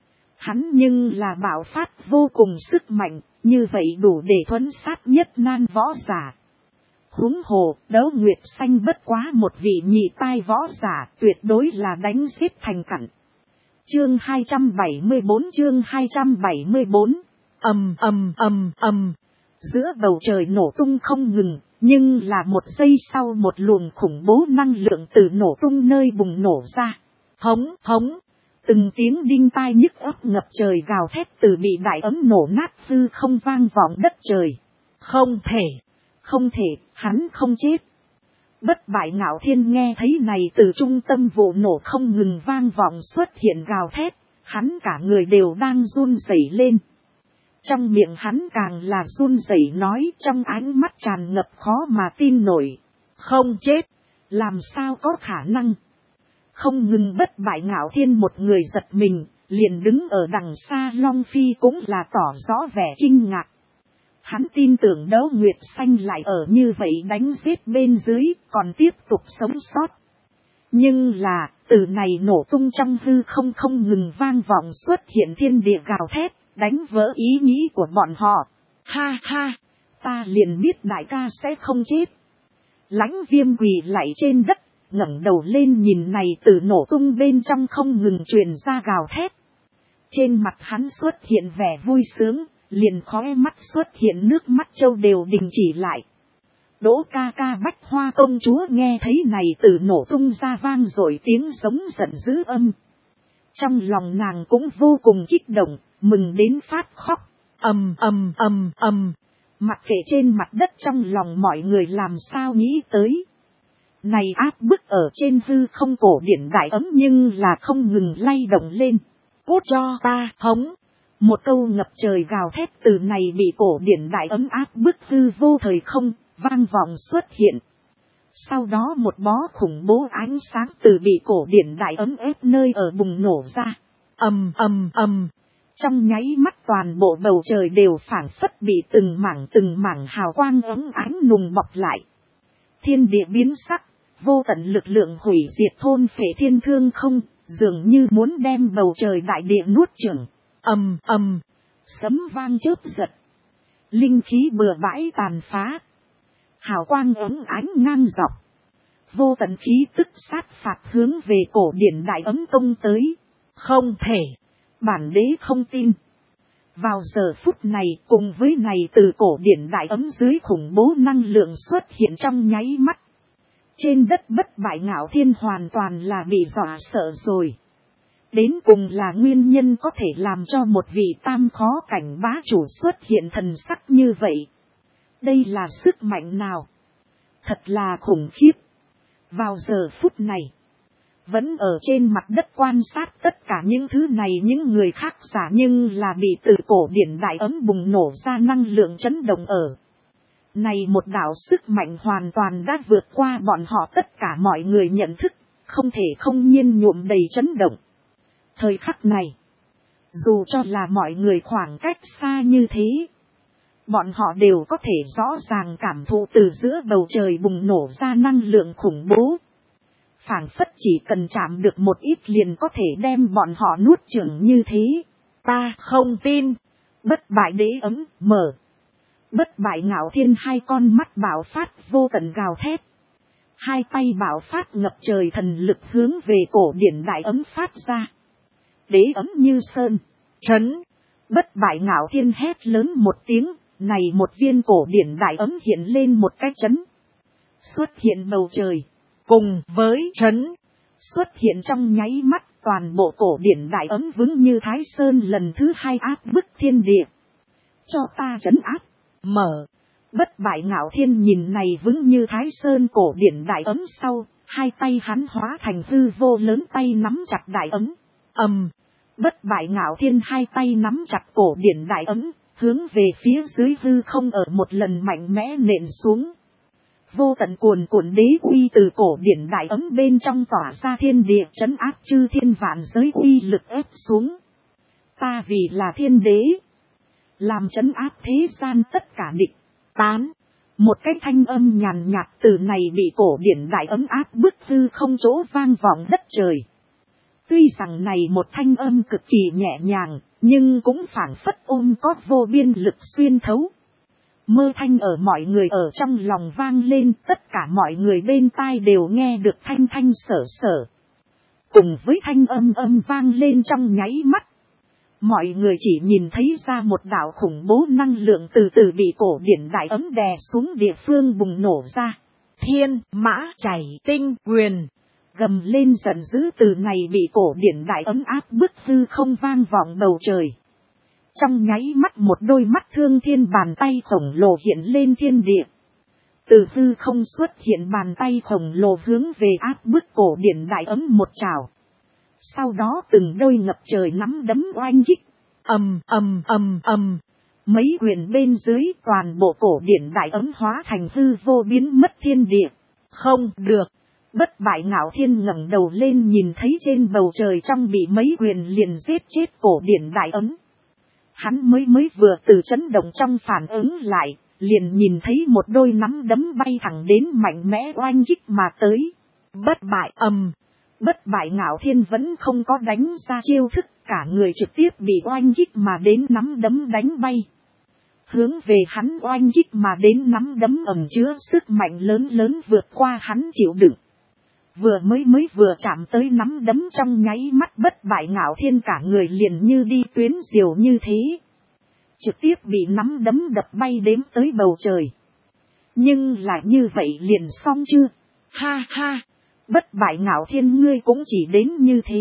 hắn nhưng là bạo phát vô cùng sức mạnh, như vậy đủ để thuấn sát nhất nan võ giả. Huống hồ, đấu nguyệt xanh bất quá một vị nhị tai võ giả, tuyệt đối là đánh giết thành cặn. Chương hai trăm bảy mươi bốn, chương hai trăm bảy mươi bốn. Ầm ầm ầm ầm. Giữa bầu trời nổ tung không ngừng, nhưng là một giây sau một luồng khủng bố năng lượng từ nổ tung nơi bùng nổ ra. Hống hống. Từng tiếng đinh tai nhức óc ngập trời gào thét từ bị đại ấm nổ nát hư không vang vọng đất trời. Không thể, không thể, hắn không chết. Bất Bại Ngạo Thiên nghe thấy này từ trung tâm vụ nổ không ngừng vang vọng xuất hiện gào thét, hắn cả người đều đang run rẩy lên. Trong miệng hắn càng là run rẩy nói, trong ánh mắt tràn ngập khó mà tin nổi. Không chết, làm sao có khả năng? Không ngừng Bất Bại Ngạo Thiên một người giật mình, liền đứng ở đằng xa Long Phi cũng là tỏ rõ vẻ kinh ngạc. Hắn tin tưởng Đấu Nguyệt Xanh lại ở như vậy đánh giết bên dưới, còn tiếp tục sống sót. Nhưng là, từ này nổ tung trong hư không không ngừng vang vọng xuất hiện thiên địa gào thét, đánh vỡ ý nghĩ của bọn họ. Ha ha, ta liền biết đại ca sẽ không chết. Lãnh Viêm quỳ lạy trên đất, ngẩng đầu lên nhìn này từ nổ tung bên trong không ngừng truyền ra gào thét. Trên mặt hắn xuất hiện vẻ vui sướng, liền khóe mắt xuất hiện nước mắt châu đều đình chỉ lại. Đỗ ca ca Bách Hoa công chúa nghe thấy này từ nổ tung ra vang rồi tiếng giống giận dữ âm. Trong lòng nàng cũng vô cùng kích động, mừng đến phát khóc. Ầm ầm ầm ầm, mặc kệ trên mặt đất trong lòng mọi người làm sao nghĩ tới. Này áp bức ở trên hư không cổ điển đại ấm nhưng là không ngừng lay động lên. Cút cho ta hống. Một câu ngập trời gào thét từ này bị cổ điển đại ấm áp bức hư vô thời không, vang vọng xuất hiện. Sau đó một bó khủng bố ánh sáng từ bị cổ điển đại ấm ép nơi ở bùng nổ ra. Ầm ầm ầm. Trong nháy mắt toàn bộ bầu trời đều phảng phất bị từng mảng từng mảng hào quang ấm ánh nùng bọc lại. Thiên địa biến sắc, vô tận lực lượng hủy diệt thôn phệ thiên thương không, dường như muốn đem bầu trời đại địa nuốt chửng. Ầm ầm, sấm vang chớp giật, linh khí bừa bãi tàn phá, hào quang ấm ánh ngang dọc, vô tận khí tức sát phạt hướng về cổ điển đại ấm công tới. Không thể, bản đế không tin. Vào giờ phút này cùng với này từ cổ điển đại ấm dưới khủng bố năng lượng xuất hiện trong nháy mắt. Trên đất bất bại Ngạo Thiên hoàn toàn là bị dọa sợ rồi. Đến cùng là nguyên nhân có thể làm cho một vị tam khó cảnh bá chủ xuất hiện thần sắc như vậy. Đây là sức mạnh nào? Thật là khủng khiếp. Vào giờ phút này, vẫn ở trên mặt đất quan sát tất cả những thứ này những người khác giả nhưng là bị từ cổ điển đại ấm bùng nổ ra năng lượng chấn động ở. Này một đạo sức mạnh hoàn toàn đã vượt qua bọn họ tất cả mọi người nhận thức, không thể không nhiên nhuộm đầy chấn động. Thời khắc này, dù cho là mọi người khoảng cách xa như thế, bọn họ đều có thể rõ ràng cảm thụ từ giữa bầu trời bùng nổ ra năng lượng khủng bố. Phảng phất chỉ cần chạm được một ít liền có thể đem bọn họ nuốt chửng như thế. Ta không tin. Bất bại đế ấm mở. Bất bại Ngạo Thiên hai con mắt bạo phát vô tận gào thét. Hai tay bạo phát ngập trời thần lực hướng về cổ điển đại ấm phát ra. Đế ấm như sơn, trấn. Bất bại Ngạo Thiên hét lớn một tiếng, này một viên cổ điển đại ấm hiện lên một cái trấn. Xuất hiện bầu trời, cùng với trấn. Xuất hiện trong nháy mắt toàn bộ cổ điển đại ấm vững như Thái Sơn lần thứ hai áp bức thiên địa. Cho ta trấn áp, mở. Bất bại Ngạo Thiên nhìn này vững như Thái Sơn cổ điển đại ấm sau, hai tay hắn hóa thành hư vô lớn tay nắm chặt đại ấm. Ầm. Bất bại Ngạo Thiên hai tay nắm chặt cổ điển đại ấm, hướng về phía dưới hư không ở một lần mạnh mẽ nện xuống. Vô tận cuồn cuộn đế uy từ cổ điển đại ấm bên trong tỏa ra thiên địa trấn áp chư thiên vạn giới uy lực ép xuống. Ta vì là thiên đế, làm trấn áp thế gian tất cả địch, tán. Một cái thanh âm nhàn nhạt từ này bị cổ điển đại ấm áp bức hư không chỗ vang vọng đất trời. Tuy rằng này một thanh âm cực kỳ nhẹ nhàng, nhưng cũng phảng phất ôm có vô biên lực xuyên thấu. Mơ thanh ở mọi người ở trong lòng vang lên, tất cả mọi người bên tai đều nghe được thanh thanh sở sở. Cùng với thanh âm âm vang lên trong nháy mắt, mọi người chỉ nhìn thấy ra một đạo khủng bố năng lượng từ từ bị cổ điển đại ấm đè xuống địa phương bùng nổ ra. Thiên mã chảy tinh quyền. Gầm lên giận dữ từ này bị cổ điển đại ấm áp bức hư không vang vọng bầu trời. Trong nháy mắt một đôi mắt thương thiên bàn tay khổng lồ hiện lên thiên địa. Từ hư không xuất hiện bàn tay khổng lồ hướng về áp bức cổ điển đại ấm một trào. Sau đó từng đôi ngập trời nắm đấm oanh kích. Ầm ầm ầm ầm. Mấy quyền bên dưới toàn bộ cổ điển đại ấm hóa thành hư vô biến mất thiên địa. Không được. Bất bại ngạo thiên ngẩng đầu lên nhìn thấy trên bầu trời trong bị mấy quyền liền giết chết cổ điển đại ấn. Hắn mới mới vừa từ chấn động trong phản ứng lại, liền nhìn thấy một đôi nắm đấm bay thẳng đến mạnh mẽ oanh kích mà tới. Bất bại ầm, bất bại ngạo thiên vẫn không có đánh ra chiêu thức, cả người trực tiếp bị oanh kích mà đến nắm đấm đánh bay. Hướng về hắn oanh kích mà đến nắm đấm ẩn chứa sức mạnh lớn lớn vượt qua hắn chịu đựng. Vừa mới mới vừa chạm tới nắm đấm trong nháy mắt bất bại ngạo thiên cả người liền như đi tuyến diều như thế. Trực tiếp bị nắm đấm đập bay đến tới bầu trời. Nhưng là như vậy liền xong chưa? Ha ha! Bất bại ngạo thiên ngươi cũng chỉ đến như thế.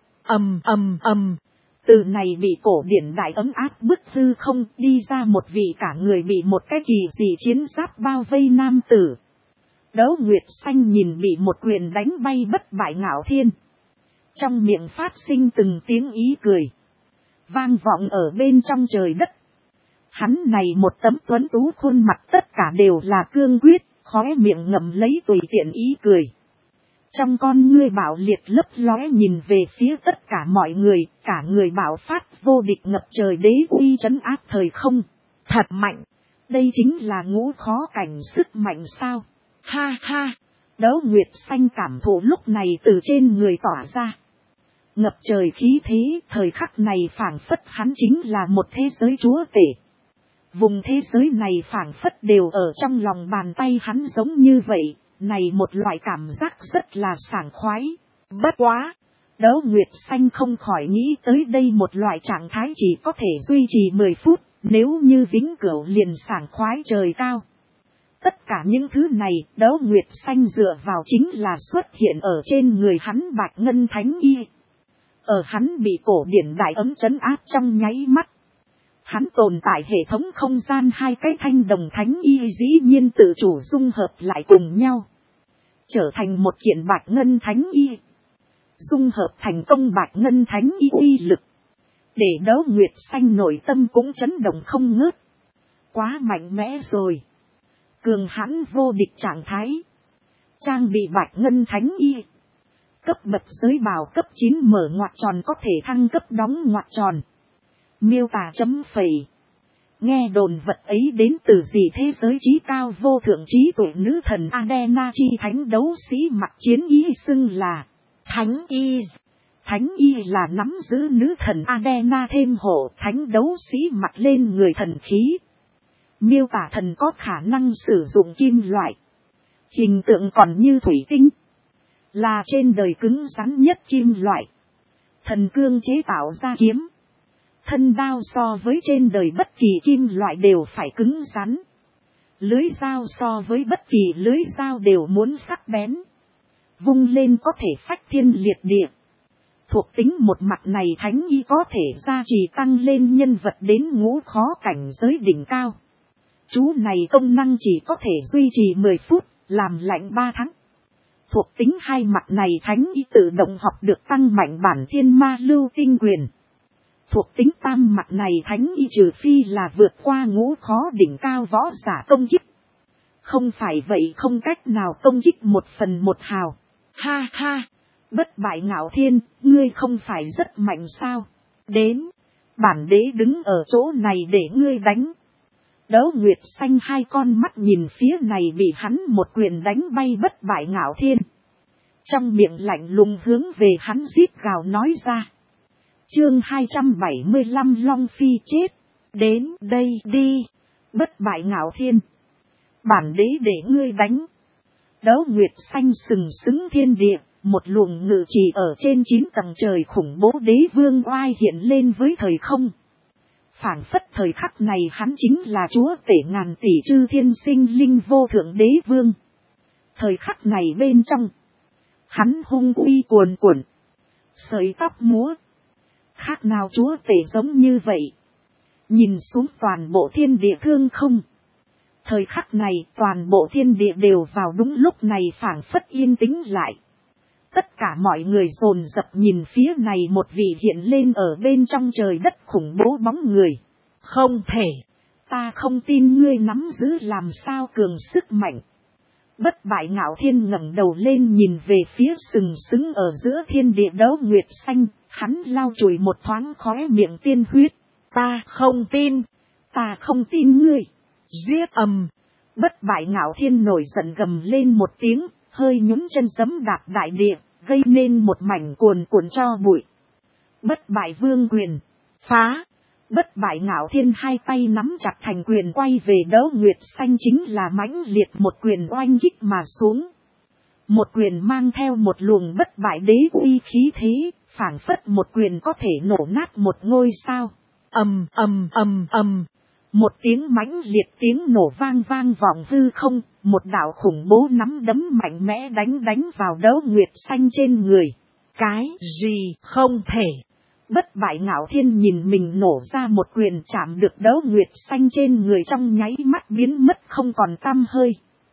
Ầm ầm ầm. Từ này bị cổ điển đại ấm áp bức hư không đi ra một vị cả người bị một cái kỳ dị chiến giáp bao vây nam tử. Đấu Nguyệt Xanh nhìn bị một quyền đánh bay bất bại ngạo thiên. Trong miệng phát sinh từng tiếng ý cười. Vang vọng ở bên trong trời đất. Hắn này một tấm tuấn tú khuôn mặt tất cả đều là cương quyết, khóe miệng ngậm lấy tùy tiện ý cười. Trong con ngươi bạo liệt lấp lóe nhìn về phía tất cả mọi người, cả người bạo phát vô địch ngập trời đế uy trấn áp thời không. Thật mạnh, đây chính là ngũ khó cảnh sức mạnh sao. Ha ha, Đấu Nguyệt Xanh cảm thụ lúc này từ trên người tỏa ra. Ngập trời khí thế, thời khắc này phảng phất hắn chính là một thế giới chúa tể. Vùng thế giới này phảng phất đều ở trong lòng bàn tay hắn giống như vậy, này một loại cảm giác rất là sảng khoái. Bất quá, Đấu Nguyệt Xanh không khỏi nghĩ tới đây một loại trạng thái chỉ có thể duy trì mười phút, nếu như vĩnh cửu liền sảng khoái trời cao. Tất cả những thứ này, Đấu Nguyệt Xanh dựa vào chính là xuất hiện ở trên người hắn Bạch Ngân Thánh Y. Ở hắn bị cổ điển đại ấm trấn áp trong nháy mắt. Hắn tồn tại hệ thống không gian hai cái thanh đồng thánh y dĩ nhiên tự chủ dung hợp lại cùng nhau. Trở thành một kiện Bạch Ngân Thánh Y. Dung hợp thành công Bạch Ngân Thánh Y uy lực. Để Đấu Nguyệt Xanh nội tâm cũng chấn động không ngớt. Quá mạnh mẽ rồi. Cường hãn vô địch trạng thái. Trang bị Bạch Ngân Thánh Y. Cấp bậc giới bào cấp chín mở ngoặc tròn có thể thăng cấp đóng ngoặc tròn. Miêu tả chấm phẩy. Nghe đồn vật ấy đến từ gì thế giới trí cao vô thượng trí tuệ nữ thần Adena chi thánh đấu sĩ mặc chiến y xưng là Thánh Y. Thánh Y là nắm giữ nữ thần Adena thêm hộ thánh đấu sĩ mặc lên người thần khí. Miêu tả thần có khả năng sử dụng kim loại. Hình tượng còn như thủy tinh. Là trên đời cứng rắn nhất kim loại. Thần cương chế tạo ra kiếm. Thân đao so với trên đời bất kỳ kim loại đều phải cứng rắn. Lưới dao so với bất kỳ lưới dao đều muốn sắc bén. Vung lên có thể phách thiên liệt địa. Thuộc tính một mặt này thánh y có thể gia trì tăng lên nhân vật đến ngũ khó cảnh giới đỉnh cao. Chú này công năng chỉ có thể duy trì mười phút, làm lạnh ba tháng. Thuộc tính hai mặt này thánh y tự động học được tăng mạnh bản thiên ma lưu tinh quyền. Thuộc tính tam mặt này thánh y trừ phi là vượt qua ngũ khó đỉnh cao võ giả công kích. Không phải vậy không cách nào công kích một phần một hào. Ha ha, bất bại ngạo thiên, ngươi không phải rất mạnh sao? Đến, bản đế đứng ở chỗ này để ngươi đánh. Đấu Nguyệt Xanh hai con mắt nhìn phía này bị hắn một quyền đánh bay bất bại ngạo thiên. Trong miệng lạnh lùng hướng về hắn rít gào nói ra. Chương hai trăm bảy mươi lăm Long Phi chết. Đến đây đi. Bất bại ngạo thiên. Bản đế để ngươi đánh. Đấu Nguyệt Xanh sừng sững thiên địa. Một luồng ngự trì ở trên chín tầng trời khủng bố đế vương oai hiện lên với thời không. Phảng phất thời khắc này hắn chính là chúa tể ngàn tỷ chư thiên sinh linh vô thượng đế vương. Thời khắc này bên trong. Hắn hung uy cuồn cuộn. Sợi tóc múa. Khác nào chúa tể giống như vậy. Nhìn xuống toàn bộ thiên địa thương không. Thời khắc này toàn bộ thiên địa đều vào đúng lúc này phảng phất yên tĩnh lại. Tất cả mọi người dồn dập nhìn phía này một vị hiện lên ở bên trong trời đất khủng bố bóng người. Không thể. Ta không tin ngươi nắm giữ làm sao cường sức mạnh. Bất bại ngạo thiên ngẩng đầu lên nhìn về phía sừng sững ở giữa thiên địa đấu nguyệt xanh, hắn lau chùi một thoáng khóe miệng tiên huyết. Ta không tin, ta không tin ngươi. Giết ầm. Bất bại ngạo thiên nổi giận gầm lên một tiếng, hơi nhún chân giẫm đạp đại địa, gây nên một mảnh cuồn cuộn cho bụi. Bất bại vương quyền. Phá. Bất bại ngạo thiên hai tay nắm chặt thành quyền quay về đấu nguyệt xanh, chính là mãnh liệt một quyền oanh kích mà xuống. Một quyền mang theo một luồng bất bại đế uy khí thế, phảng phất một quyền có thể nổ nát một ngôi sao. Ầm ầm ầm ầm. Một tiếng mãnh liệt tiếng nổ vang vang vọng hư không, một đạo khủng bố nắm đấm mạnh mẽ đánh đánh vào đấu nguyệt xanh trên người. Cái gì không thể. Bất bại ngạo thiên nhìn mình nổ ra một quyền chạm được đấu nguyệt xanh trên người, trong nháy mắt biến mất không còn tăm hơi.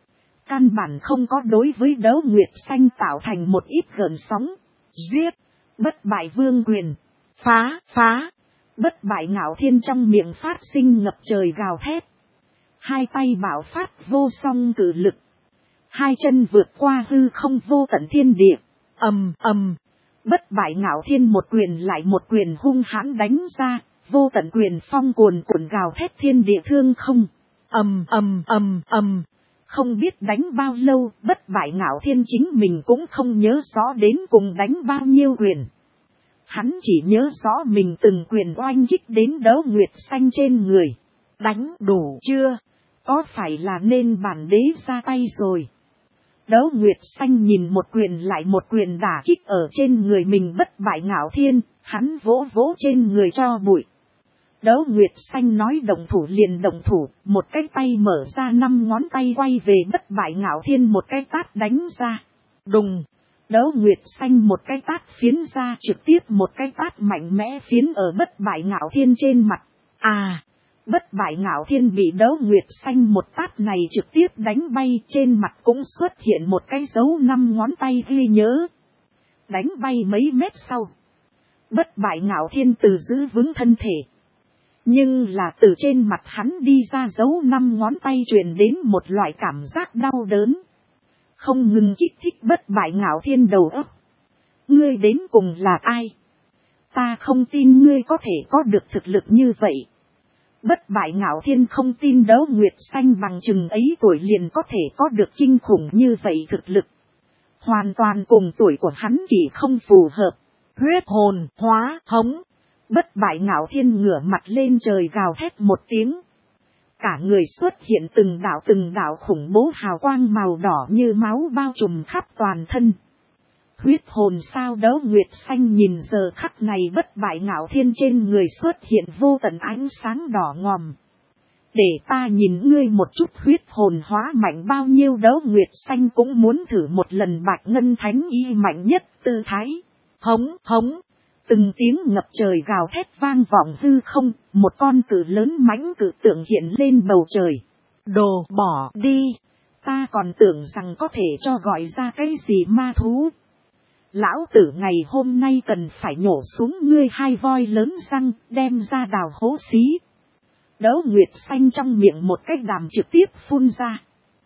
Căn bản không có đối với đấu nguyệt xanh tạo thành một ít gợn sóng. Giết. Bất bại vương quyền. Phá, phá. Bất bại ngạo thiên trong miệng phát sinh ngập trời gào thét. Hai tay bảo phát vô song cử lực. Hai chân vượt qua hư không vô tận thiên địa. Ầm ầm. Bất bại ngạo thiên một quyền lại một quyền hung hãn đánh ra, vô tận quyền phong cuồn cuộn gào thét thiên địa thương không. Ầm ầm ầm ầm. Không biết đánh bao lâu, bất bại ngạo thiên chính mình cũng không nhớ rõ đến cùng đánh bao nhiêu quyền. Hắn chỉ nhớ rõ mình từng quyền oanh kích đến đấu nguyệt xanh trên người. Đánh đủ chưa? Có phải là nên bản đế ra tay rồi? Đấu nguyệt xanh nhìn một quyền lại một quyền đả kích ở trên người mình bất bại ngạo thiên, hắn vỗ vỗ trên người cho bụi. Đấu nguyệt xanh nói động thủ liền động thủ, một cái tay mở ra năm ngón tay quay về bất bại ngạo thiên một cái tát đánh ra. Đùng! Đấu nguyệt xanh một cái tát phiến ra, trực tiếp một cái tát mạnh mẽ phiến ở bất bại ngạo thiên trên mặt. À! Bất bại ngạo thiên bị đấu nguyệt xanh một tát này trực tiếp đánh bay, trên mặt cũng xuất hiện một cái dấu năm ngón tay ghi nhớ. Đánh bay mấy mét sau. Bất bại ngạo thiên từ giữ vững thân thể. Nhưng là từ trên mặt hắn đi ra dấu năm ngón tay truyền đến một loại cảm giác đau đớn. Không ngừng kích thích bất bại ngạo thiên đầu óc. Ngươi đến cùng là ai? Ta không tin ngươi có thể có được thực lực như vậy. Bất bại ngạo thiên không tin đấu nguyệt xanh bằng chừng ấy tuổi liền có thể có được kinh khủng như vậy thực lực. Hoàn toàn cùng tuổi của hắn chỉ không phù hợp. Huyết hồn hóa hống. Bất bại ngạo thiên ngửa mặt lên trời gào thét một tiếng. Cả người xuất hiện từng đạo từng đạo khủng bố hào quang màu đỏ như máu bao trùm khắp toàn thân. Huyết hồn sao đấu nguyệt xanh nhìn giờ khắc này bất bại ngạo thiên trên người xuất hiện vô tận ánh sáng đỏ ngòm. Để ta nhìn ngươi một chút huyết hồn hóa mạnh bao nhiêu đấu nguyệt xanh cũng muốn thử một lần bạch ngân thánh y mạnh nhất tư thái. Hống hống. Từng tiếng ngập trời gào thét vang vọng hư không, một con cự lớn mãnh cự tượng hiện lên bầu trời. Đồ bỏ đi, ta còn tưởng rằng có thể cho gọi ra cái gì ma thú. Lão tử ngày hôm nay cần phải nhổ xuống ngươi hai voi lớn răng, đem ra đào hố xí. Đấu nguyệt xanh trong miệng một cái đàm trực tiếp phun ra.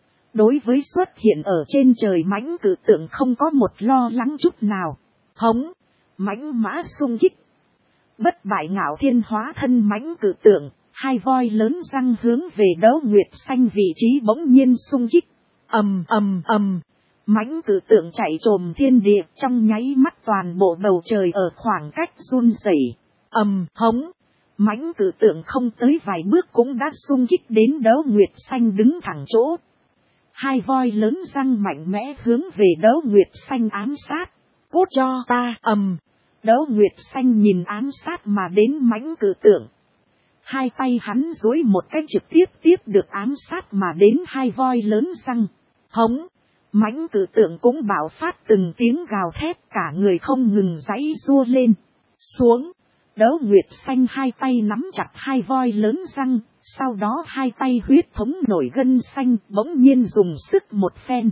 Đối với xuất hiện ở trên trời mãnh cự tượng không có một lo lắng chút nào. Hống, mãnh mã xung kích. Bất bại ngạo thiên hóa thân mãnh cự tượng, hai voi lớn răng hướng về đấu nguyệt xanh vị trí bỗng nhiên xung kích. Ầm ầm ầm. Mãnh cự tượng chạy trồm thiên địa, trong nháy mắt toàn bộ bầu trời ở khoảng cách run rẩy. Ầm hống. Mãnh cự tượng không tới vài bước cũng đã xung kích đến đấu nguyệt xanh đứng thẳng chỗ. Hai voi lớn răng mạnh mẽ hướng về đấu nguyệt xanh ám sát. Cút cho ta. Ầm. Đấu nguyệt xanh nhìn ám sát mà đến mãnh cự tượng. Hai tay hắn duỗi một cái trực tiếp tiếp được ám sát mà đến hai voi lớn răng. Hống. Mãnh cự tượng cũng bạo phát từng tiếng gào thét, cả người không ngừng giãy giụa lên. Xuống. Đấu nguyệt xanh hai tay nắm chặt hai voi lớn răng, sau đó hai tay huyết thống nổi gân xanh bỗng nhiên dùng sức một phen.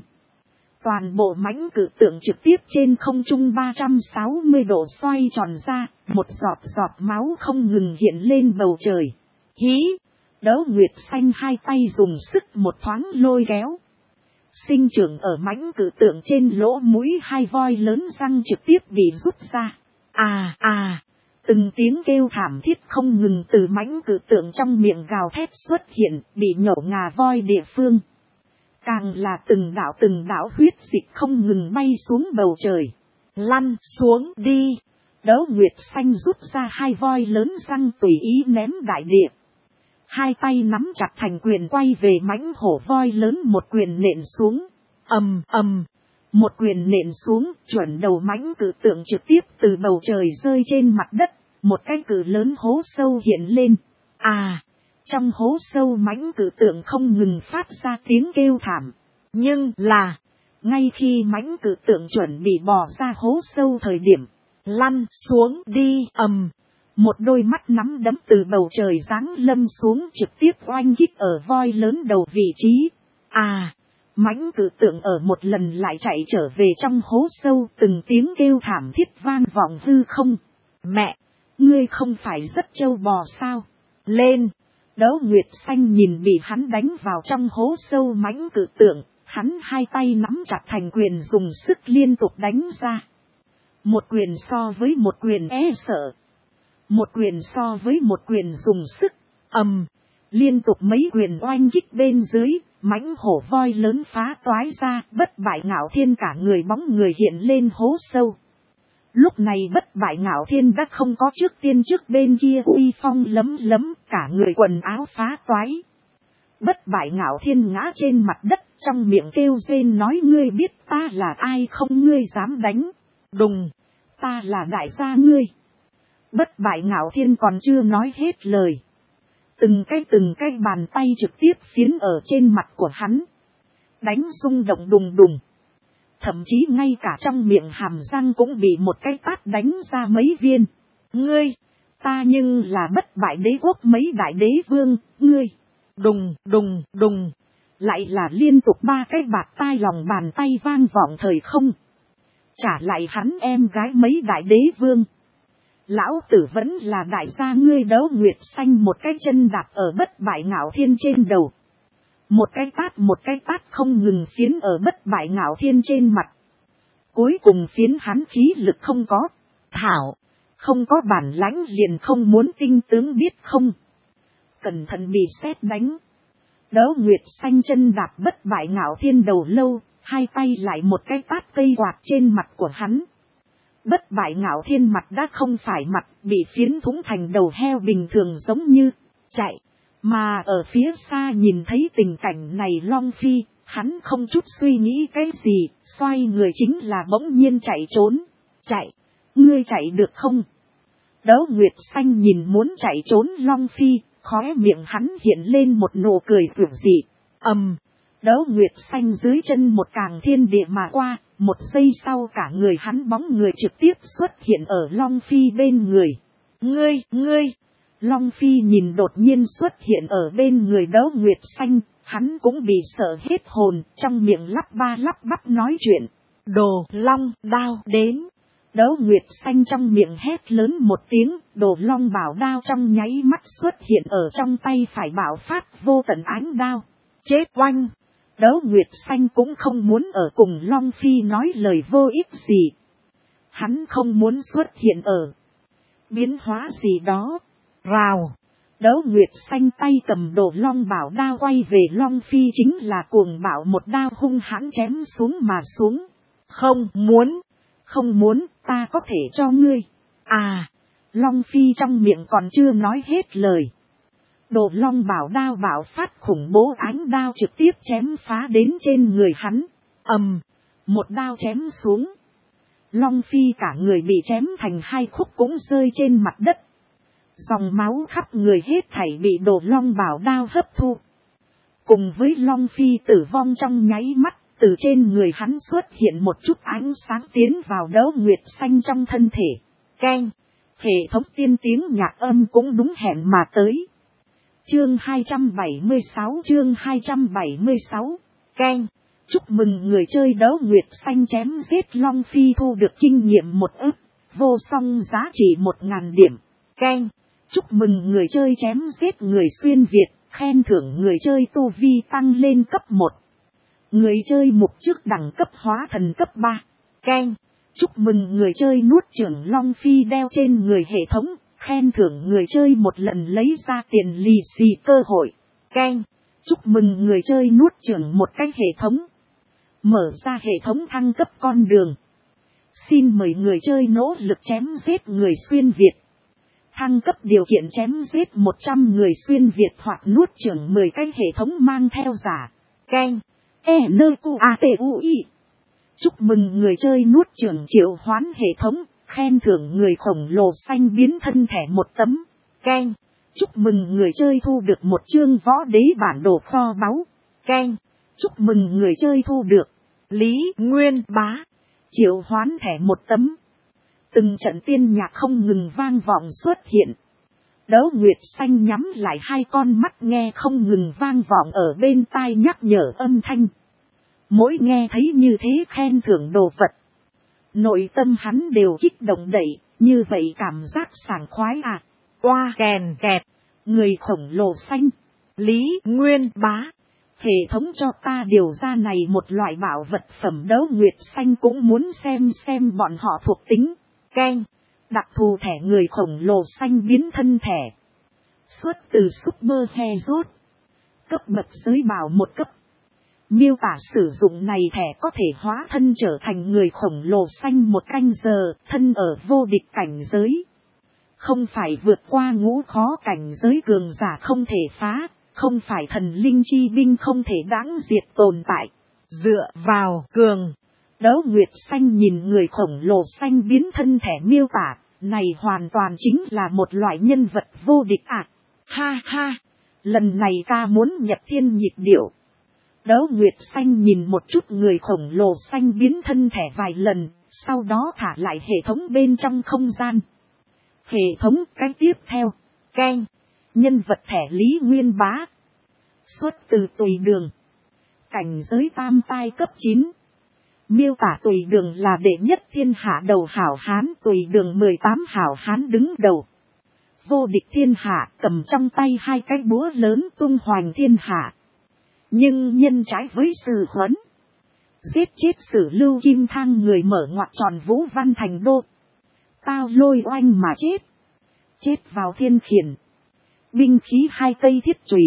Toàn bộ mãnh cự tượng trực tiếp trên không trung ba trăm sáu mươi độ xoay tròn ra, một giọt giọt máu không ngừng hiện lên bầu trời. Hí! Đấu nguyệt xanh hai tay dùng sức một thoáng lôi kéo. sinh trưởng ở mãnh cử tượng trên lỗ mũi hai voi lớn răng trực tiếp bị rút ra. À à, từng tiếng kêu thảm thiết không ngừng từ mãnh cử tượng trong miệng gào thét xuất hiện, bị nhổ ngà voi địa phương. Càng là từng đạo từng đạo huyết dịch không ngừng bay xuống bầu trời. Lăn xuống đi. Đấu Nguyệt Xanh rút ra hai voi lớn răng tùy ý ném đại địa. Hai tay nắm chặt thành quyền quay về mãnh hổ voi lớn một quyền nện xuống. Ầm ầm, một quyền nện xuống, chuẩn đầu mãnh cử tượng trực tiếp từ bầu trời rơi trên mặt đất, một cái cử lớn hố sâu hiện lên. À, trong hố sâu mãnh cử tượng không ngừng phát ra tiếng kêu thảm. Nhưng là, ngay khi mãnh cử tượng chuẩn bị bò ra hố sâu thời điểm, lăn xuống đi. Ầm, một đôi mắt nắm đấm từ bầu trời giáng lâm xuống trực tiếp oanh kích ở voi lớn đầu vị trí. À, mãnh cử tượng ở một lần lại chạy trở về trong hố sâu, từng tiếng kêu thảm thiết vang vọng hư không. Mẹ, ngươi không phải rất trâu bò sao? Lên! Đấu Nguyệt Xanh nhìn bị hắn đánh vào trong hố sâu mãnh cử tượng, hắn hai tay nắm chặt thành quyền dùng sức liên tục đánh ra. Một quyền so với một quyền e sợ. Một quyền so với một quyền dùng sức. Ầm, liên tục mấy quyền oanh kích bên dưới, mãnh hổ voi lớn phá toái ra, bất bại Ngạo Thiên cả người bóng người hiện lên hố sâu. Lúc này bất bại Ngạo Thiên đã không có trước tiên trước bên kia uy phong lấm lấm, cả người quần áo phá toái. Bất bại Ngạo Thiên ngã trên mặt đất, trong miệng kêu rên nói: ngươi biết ta là ai không? Ngươi dám đánh? Đùng, ta là đại gia ngươi. Bất bại Ngạo Thiên còn chưa nói hết lời. Từng cái từng cái bàn tay trực tiếp phiến ở trên mặt của hắn. Đánh rung động đùng đùng. Thậm chí ngay cả trong miệng hàm răng cũng bị một cái tát đánh ra mấy viên. Ngươi, ta nhưng là bất bại đế quốc mấy đại đế vương, ngươi. Đùng đùng đùng. Lại là liên tục ba cái bạt tai lòng bàn tay vang vọng thời không. Trả lại hắn em gái mấy đại đế vương. Lão tử vẫn là đại gia ngươi. Đấu Nguyệt Xanh một cái chân đạp ở bất bại Ngạo Thiên trên đầu. Một cái tát một cái tát không ngừng phiến ở bất bại Ngạo Thiên trên mặt. Cuối cùng phiến hắn khí lực không có. Thảo, không có bản lãnh liền không muốn tinh tướng biết không. Cẩn thận bị sét đánh. Đấu Nguyệt Xanh chân đạp bất bại Ngạo Thiên đầu lâu, hai tay lại một cái tát cây quạt trên mặt của hắn. Bất bại Ngạo Thiên mặt đã không phải mặt, bị phiến thủng thành đầu heo bình thường giống như chạy. Mà ở phía xa nhìn thấy tình cảnh này Long Phi, hắn không chút suy nghĩ cái gì, xoay người chính là bỗng nhiên chạy trốn. Chạy, ngươi chạy được không? Đấu Nguyệt Xanh nhìn muốn chạy trốn Long Phi, khóe miệng hắn hiện lên một nụ cười rực dị. Ầm, Đấu Nguyệt Xanh dưới chân một càng thiên địa mà qua, một giây sau cả người hắn bóng người trực tiếp xuất hiện ở Long Phi bên người. Ngươi, ngươi! Long Phi nhìn đột nhiên xuất hiện ở bên người Đấu Nguyệt Xanh, hắn cũng bị sợ hết hồn, trong miệng lắp ba lắp bắp nói chuyện. Đồ Long đao đến. Đấu Nguyệt Xanh trong miệng hét lớn một tiếng, Đồ Long bảo đao trong nháy mắt xuất hiện ở trong tay phải bạo phát vô tận ánh đao. Chết oanh! Đấu Nguyệt Xanh cũng không muốn ở cùng Long Phi nói lời vô ích gì. Hắn không muốn xuất hiện ở biến hóa gì đó. Rào! Đấu Nguyệt Xanh tay cầm Đồ Long bảo đao quay về Long Phi chính là cuồng bạo một đao hung hãn chém xuống mà xuống. Không muốn! Không muốn, ta có thể cho ngươi. À! Long Phi trong miệng còn chưa nói hết lời. Đồ Long bảo đao bạo phát khủng bố ánh đao trực tiếp chém phá đến trên người hắn. Ầm, một đao chém xuống. Long Phi cả người bị chém thành hai khúc cũng rơi trên mặt đất. Dòng máu khắp người hết thảy bị Đồ Long bảo đao hấp thu. Cùng với Long Phi tử vong trong nháy mắt, từ trên người hắn xuất hiện một chút ánh sáng tiến vào Đấu Nguyệt Xanh trong thân thể. Keng, hệ thống tiên tiếng nhạc âm cũng đúng hẹn mà tới. Chương hai trăm bảy mươi sáu chương hai trăm bảy mươi sáu. Keng. Chúc mừng người chơi Đấu Nguyệt Xanh chém giết Long Phi thu được kinh nghiệm một ức. Vô song giá trị một ngàn điểm. Keng. Chúc mừng người chơi chém giết người xuyên Việt. Khen thưởng người chơi tu vi tăng lên cấp một. Người chơi mục trước đẳng cấp hóa thần cấp ba. Ken. Chúc mừng người chơi nuốt chửng Long Phi đeo trên người hệ thống. Khen thưởng người chơi một lần lấy ra tiền lì xì cơ hội. Ken. Chúc mừng người chơi nuốt chửng một cái hệ thống. Mở ra hệ thống thăng cấp con đường. Xin mời người chơi nỗ lực chém giết người xuyên Việt. Thăng cấp điều kiện chém giết một trăm người xuyên Việt hoặc nuốt chửng mười cái hệ thống mang theo giả. Ken. E N Q A T U I. Chúc mừng người chơi nuốt chửng triệu hoán hệ thống. Khen thưởng người khổng lồ xanh biến thân thẻ một tấm. Ken. Chúc mừng người chơi thu được một chương võ đế bản đồ kho báu. Ken. Chúc mừng người chơi thu được Lý Nguyên Bá triệu hoán thẻ một tấm. Từng trận tiên nhạc không ngừng vang vọng xuất hiện. Đấu Nguyệt Xanh nhắm lại hai con mắt nghe không ngừng vang vọng ở bên tai nhắc nhở âm thanh. Mỗi nghe thấy như thế khen thưởng đồ vật. Nội tâm hắn đều kích động đẩy, như vậy cảm giác sảng khoái à. Oa kèn kẹt, người khổng lồ xanh, Lý Nguyên Bá. Hệ thống cho ta điều ra này một loại bảo vật phẩm. Đấu Nguyệt Xanh cũng muốn xem xem bọn họ thuộc tính. Ken. Đặc thù thẻ người khổng lồ xanh biến thân thẻ. Xuất từ Super Heroes. Cấp bậc giới bảo một cấp. Miêu tả sử dụng này thẻ có thể hóa thân trở thành người khổng lồ xanh một canh giờ, thân ở vô địch cảnh giới. Không phải vượt qua ngũ khó cảnh giới cường giả không thể phá, không phải thần linh chi binh không thể đáng diệt tồn tại. Dựa vào cường. Đấu Nguyệt Xanh nhìn người khổng lồ xanh biến thân thẻ miêu tả, này hoàn toàn chính là một loại nhân vật vô địch ạ. À. Ha ha, lần này ta muốn nhập thiên nhịp điệu. Đấu Nguyệt Xanh nhìn một chút người khổng lồ xanh biến thân thẻ vài lần, sau đó thả lại hệ thống bên trong không gian. Hệ thống cái tiếp theo. Ken. Nhân vật thẻ Lý Nguyên Bá. Xuất từ Tùy Đường. Cảnh giới tam tai cấp chín. Miêu tả Tùy Đường là đệ nhất thiên hạ đầu hảo hán. Tùy Đường mười tám hảo hán đứng đầu. Vô địch thiên hạ, cầm trong tay hai cái búa lớn tung hoành thiên hạ. Nhưng nhân trái với sự huấn. Giết chết Sử Lưu Kim Thang người mở ngoặt tròn Vũ Văn thành đô. Tao lôi oanh mà chết. Chết vào thiên khiển. Binh khí hai cây thiết chùy.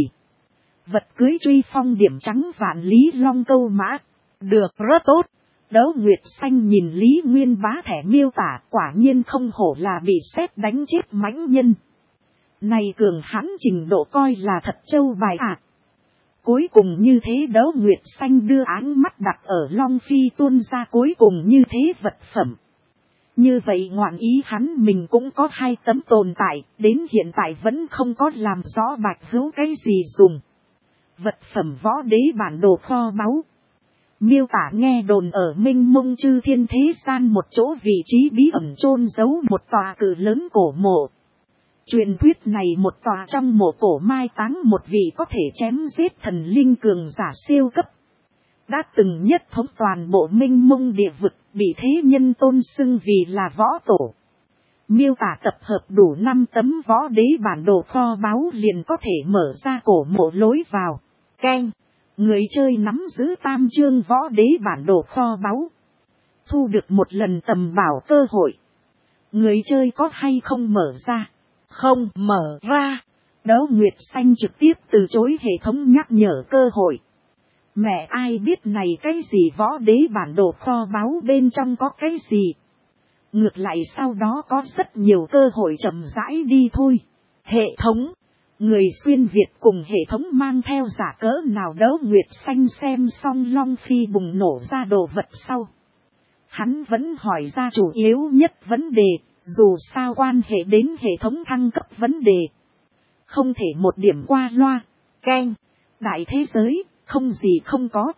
Vật cưới truy phong điểm trắng vạn lý long câu mã. Được rất tốt. Đấu Nguyệt Xanh nhìn Lý Nguyên Bá thẻ miêu tả quả nhiên không hổ là bị sét đánh chết mãnh nhân. Này cường hãn trình độ coi là thật châu bài ạ. À. Cuối cùng như thế Đấu Nguyệt Xanh đưa áng mắt đặt ở Long Phi tuôn ra cuối cùng như thế vật phẩm. Như vậy ngoạn ý hắn mình cũng có hai tấm tồn tại, đến hiện tại vẫn không có làm rõ Bạch Hữu cái gì dùng. Vật phẩm võ đế bản đồ kho báu. Miêu tả nghe đồn ở Minh Mông Chư Thiên thế gian một chỗ vị trí bí ẩn chôn giấu một tòa cự lớn cổ mộ. Truyền thuyết này một tòa trong mộ cổ mai táng một vị có thể chém giết thần linh cường giả siêu cấp. Đã từng nhất thống toàn bộ Minh Mông địa vực, bị thế nhân tôn xưng vì là võ tổ. Miêu tả tập hợp đủ năm tấm võ đế bản đồ kho báu liền có thể mở ra cổ mộ lối vào. Ken. Người chơi nắm giữ tam chương võ đế bản đồ kho báu. Thu được một lần tầm bảo cơ hội. Người chơi có hay không mở ra? Không mở ra. Đấu Nguyệt Xanh trực tiếp từ chối hệ thống nhắc nhở cơ hội. Mẹ ai biết này cái gì võ đế bản đồ kho báu bên trong có cái gì. Ngược lại sau đó có rất nhiều cơ hội chậm rãi đi thôi. Hệ thống. Người xuyên Việt cùng hệ thống mang theo giả cỡ nào Đấu Nguyệt Xanh xem xong Long Phi bùng nổ ra đồ vật sau. Hắn vẫn hỏi ra chủ yếu nhất vấn đề, dù sao quan hệ đến hệ thống thăng cấp vấn đề. Không thể một điểm qua loa. Ken. Đại thế giới, không gì không có.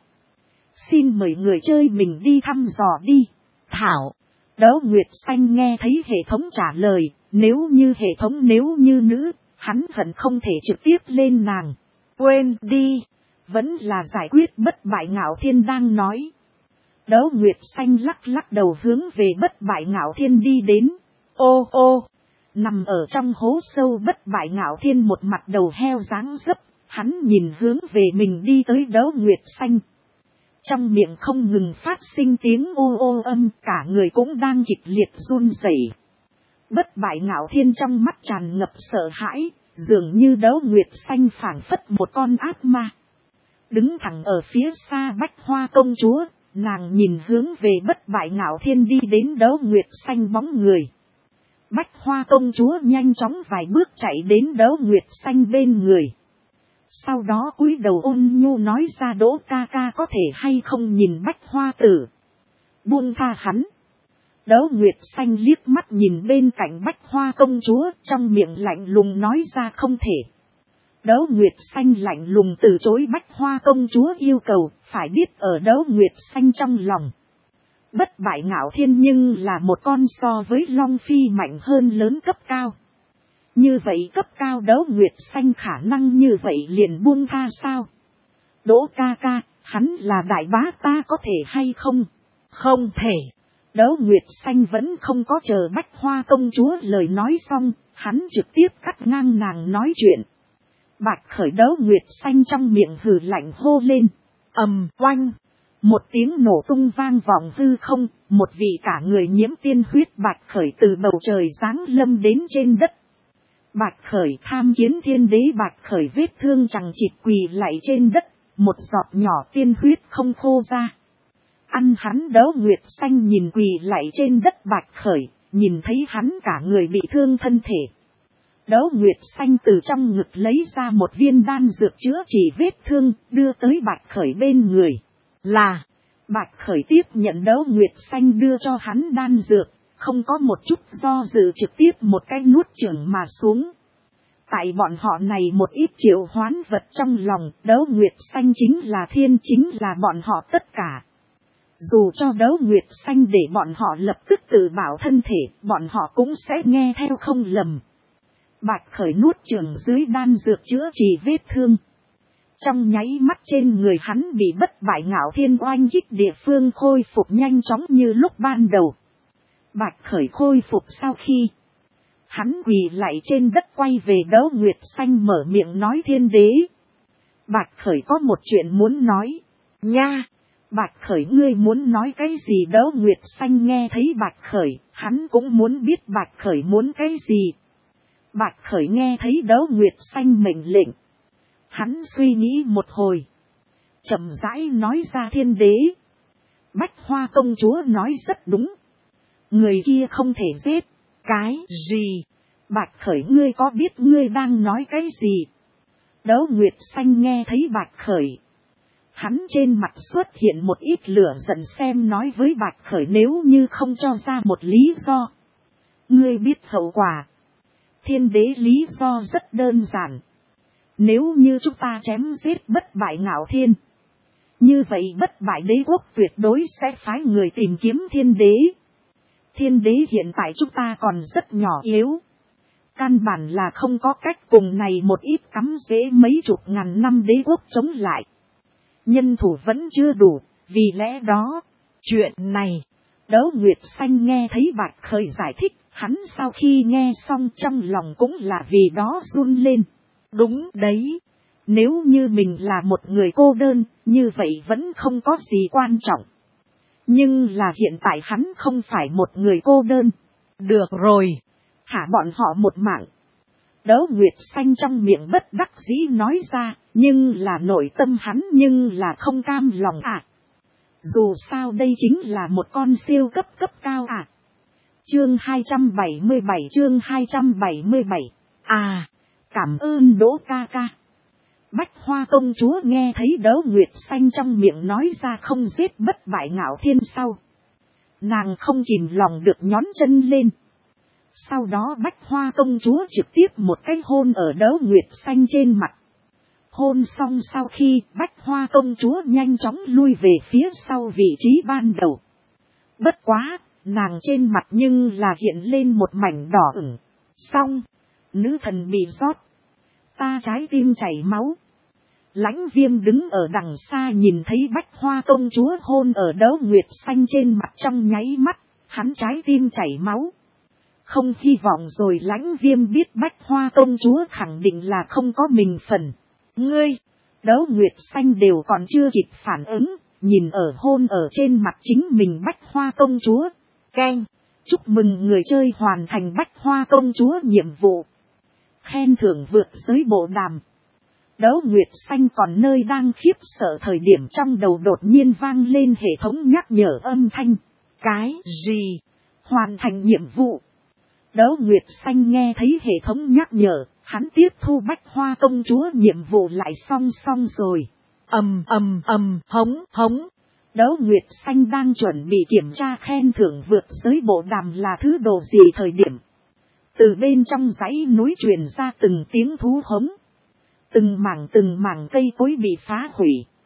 Xin mời người chơi mình đi thăm dò đi. Thảo. Đấu Nguyệt Xanh nghe thấy hệ thống trả lời, nếu như hệ thống nếu như nữ, hắn hận không thể trực tiếp lên nàng. Quên đi, vẫn là giải quyết bất bại Ngạo Thiên đang nói. Đấu Nguyệt Xanh lắc lắc đầu hướng về bất bại Ngạo Thiên đi đến. Ô ô, nằm ở trong hố sâu bất bại Ngạo Thiên một mặt đầu heo dáng dấp, hắn nhìn hướng về mình đi tới Đấu Nguyệt Xanh. Trong miệng không ngừng phát sinh tiếng ô ô âm, cả người cũng đang kịch liệt run rẩy. Bất bại ngạo thiên trong mắt tràn ngập sợ hãi, dường như Đấu Nguyệt Xanh phảng phất một con ác ma. Đứng thẳng ở phía xa Bách Hoa công chúa, nàng nhìn hướng về bất bại ngạo thiên đi đến Đấu Nguyệt Xanh bóng người. Bách Hoa công chúa nhanh chóng vài bước chạy đến Đấu Nguyệt Xanh bên người. Sau đó cúi đầu ôn nhu nói ra, Đỗ ca ca có thể hay không nhìn Bách Hoa tử, buông tha hắn. Đấu Nguyệt Xanh liếc mắt nhìn bên cạnh Bách Hoa công chúa, trong miệng lạnh lùng nói ra không thể. Đấu Nguyệt Xanh lạnh lùng từ chối Bách Hoa công chúa yêu cầu, phải biết ở Đấu Nguyệt Xanh trong lòng. Bất bại ngạo thiên nhưng là một con so với Long Phi mạnh hơn lớn cấp cao. Như vậy cấp cao Đấu Nguyệt Xanh khả năng như vậy liền buông tha sao? Đỗ ca ca, hắn là đại bá ta có thể hay không? Không thể. Đấu Nguyệt Xanh vẫn không có chờ Bách Hoa công chúa lời nói xong, hắn trực tiếp cắt ngang nàng nói chuyện. Bạch Khởi Đấu Nguyệt Xanh trong miệng hừ lạnh hô lên. Ầm oanh. Một tiếng nổ tung vang vọng hư không, một vị cả người nhiễm tiên huyết Bạch Khởi từ bầu trời giáng lâm đến trên đất. Bạch Khởi tham kiến thiên đế. Bạch Khởi vết thương chằng chịt quỳ lạy trên đất, một giọt nhỏ tiên huyết không khô ra. Ăn hắn. Đấu Nguyệt Xanh nhìn quỳ lạy trên đất Bạch Khởi, nhìn thấy hắn cả người bị thương thân thể. Đấu Nguyệt Xanh từ trong ngực lấy ra một viên đan dược chữa trị vết thương, đưa tới Bạch Khởi bên người. Là, Bạch Khởi tiếp nhận Đấu Nguyệt Xanh đưa cho hắn đan dược, không có một chút do dự trực tiếp một cái nuốt chửng mà xuống. Tại bọn họ này một ít triệu hoán vật trong lòng, Đấu Nguyệt Xanh chính là thiên, chính là bọn họ tất cả. Dù cho Đấu Nguyệt Xanh để bọn họ lập tức tự bảo thân thể, bọn họ cũng sẽ nghe theo không lầm. Bạch Khởi nuốt chửng dưới đan dược chữa trị vết thương. Trong nháy mắt trên người hắn bị bất bại ngạo thiên oanh kích địa phương khôi phục nhanh chóng như lúc ban đầu. Bạch Khởi khôi phục sau khi hắn quỳ lạy trên đất quay về Đấu Nguyệt Xanh mở miệng nói, thiên đế. Bạch Khởi có một chuyện muốn nói. Nha! Bạch Khởi ngươi muốn nói cái gì? Đấu Nguyệt Xanh nghe thấy Bạch Khởi, hắn cũng muốn biết Bạch Khởi muốn cái gì. Bạch Khởi nghe thấy Đấu Nguyệt Xanh mệnh lệnh. Hắn suy nghĩ một hồi, chậm rãi nói ra, thiên đế. Bách Hoa công chúa nói rất đúng. Người kia không thể giết. Cái gì? Bạch Khởi ngươi có biết ngươi đang nói cái gì? Đấu Nguyệt Xanh nghe thấy Bạch Khởi, hắn trên mặt xuất hiện một ít lửa giận, xem nói với Bạch Khởi, nếu như không cho ra một lý do, ngươi biết hậu quả. Thiên đế lý do rất đơn giản. Nếu như chúng ta chém giết bất bại ngạo thiên, như vậy bất bại đế quốc tuyệt đối sẽ phái người tìm kiếm thiên đế. Thiên đế hiện tại chúng ta còn rất nhỏ yếu, căn bản là không có cách cùng này một ít cắm rễ mấy chục ngàn năm đế quốc chống lại. Nhân thủ vẫn chưa đủ, vì lẽ đó, chuyện này, Đấu Nguyệt Xanh nghe thấy Bạch Khởi giải thích, hắn sau khi nghe xong trong lòng cũng là vì đó run lên. Đúng đấy, nếu như mình là một người cô đơn, như vậy vẫn không có gì quan trọng. Nhưng là hiện tại hắn không phải một người cô đơn. Được rồi, thả bọn họ một mạng. Đấu Nguyệt Xanh trong miệng bất đắc dĩ nói ra, nhưng là nội tâm hắn nhưng là không cam lòng à. Dù sao đây chính là một con siêu cấp cấp cao à. Chương hai trăm bảy mươi bảy, chương hai trăm bảy mươi bảy. À, cảm ơn Đỗ ca ca. Bách Hoa công chúa nghe thấy Đấu Nguyệt Xanh trong miệng nói ra không giết bất bại ngạo thiên sau, nàng không kìm lòng được nhón chân lên. Sau đó Bách Hoa công chúa trực tiếp một cái hôn ở Đấu Nguyệt Xanh trên mặt. Hôn xong sau khi Bách Hoa công chúa nhanh chóng lui về phía sau vị trí ban đầu. Bất quá, nàng trên mặt nhưng là hiện lên một mảnh đỏ ửng. Xong, nữ thần bị rót. Ta trái tim chảy máu. Lãnh Viêm đứng ở đằng xa nhìn thấy Bách Hoa công chúa hôn ở Đấu Nguyệt Xanh trên mặt, trong nháy mắt, hắn trái tim chảy máu. Không hy vọng rồi. Lãnh Viêm biết Bách Hoa công chúa khẳng định là không có mình phần. Ngươi, Đấu Nguyệt Xanh đều còn chưa kịp phản ứng, nhìn ở hôn ở trên mặt chính mình Bách Hoa công chúa. Keng, chúc mừng người chơi hoàn thành Bách Hoa công chúa nhiệm vụ. Khen thưởng vượt giới bộ đàm. Đấu Nguyệt Xanh còn nơi đang khiếp sợ thời điểm trong đầu đột nhiên vang lên hệ thống nhắc nhở âm thanh. Cái gì? Hoàn thành nhiệm vụ. Đấu Nguyệt Xanh nghe thấy hệ thống nhắc nhở, hắn tiếp thu Bách Hoa công chúa nhiệm vụ lại song song rồi. Ầm ầm ầm, hống hống. Đấu Nguyệt Xanh đang chuẩn bị kiểm tra khen thưởng vượt giới bộ đàm là thứ đồ gì thời điểm. Từ bên trong dãy núi truyền ra từng tiếng thú hống. Từng mảng từng mảng cây cối bị phá hủy.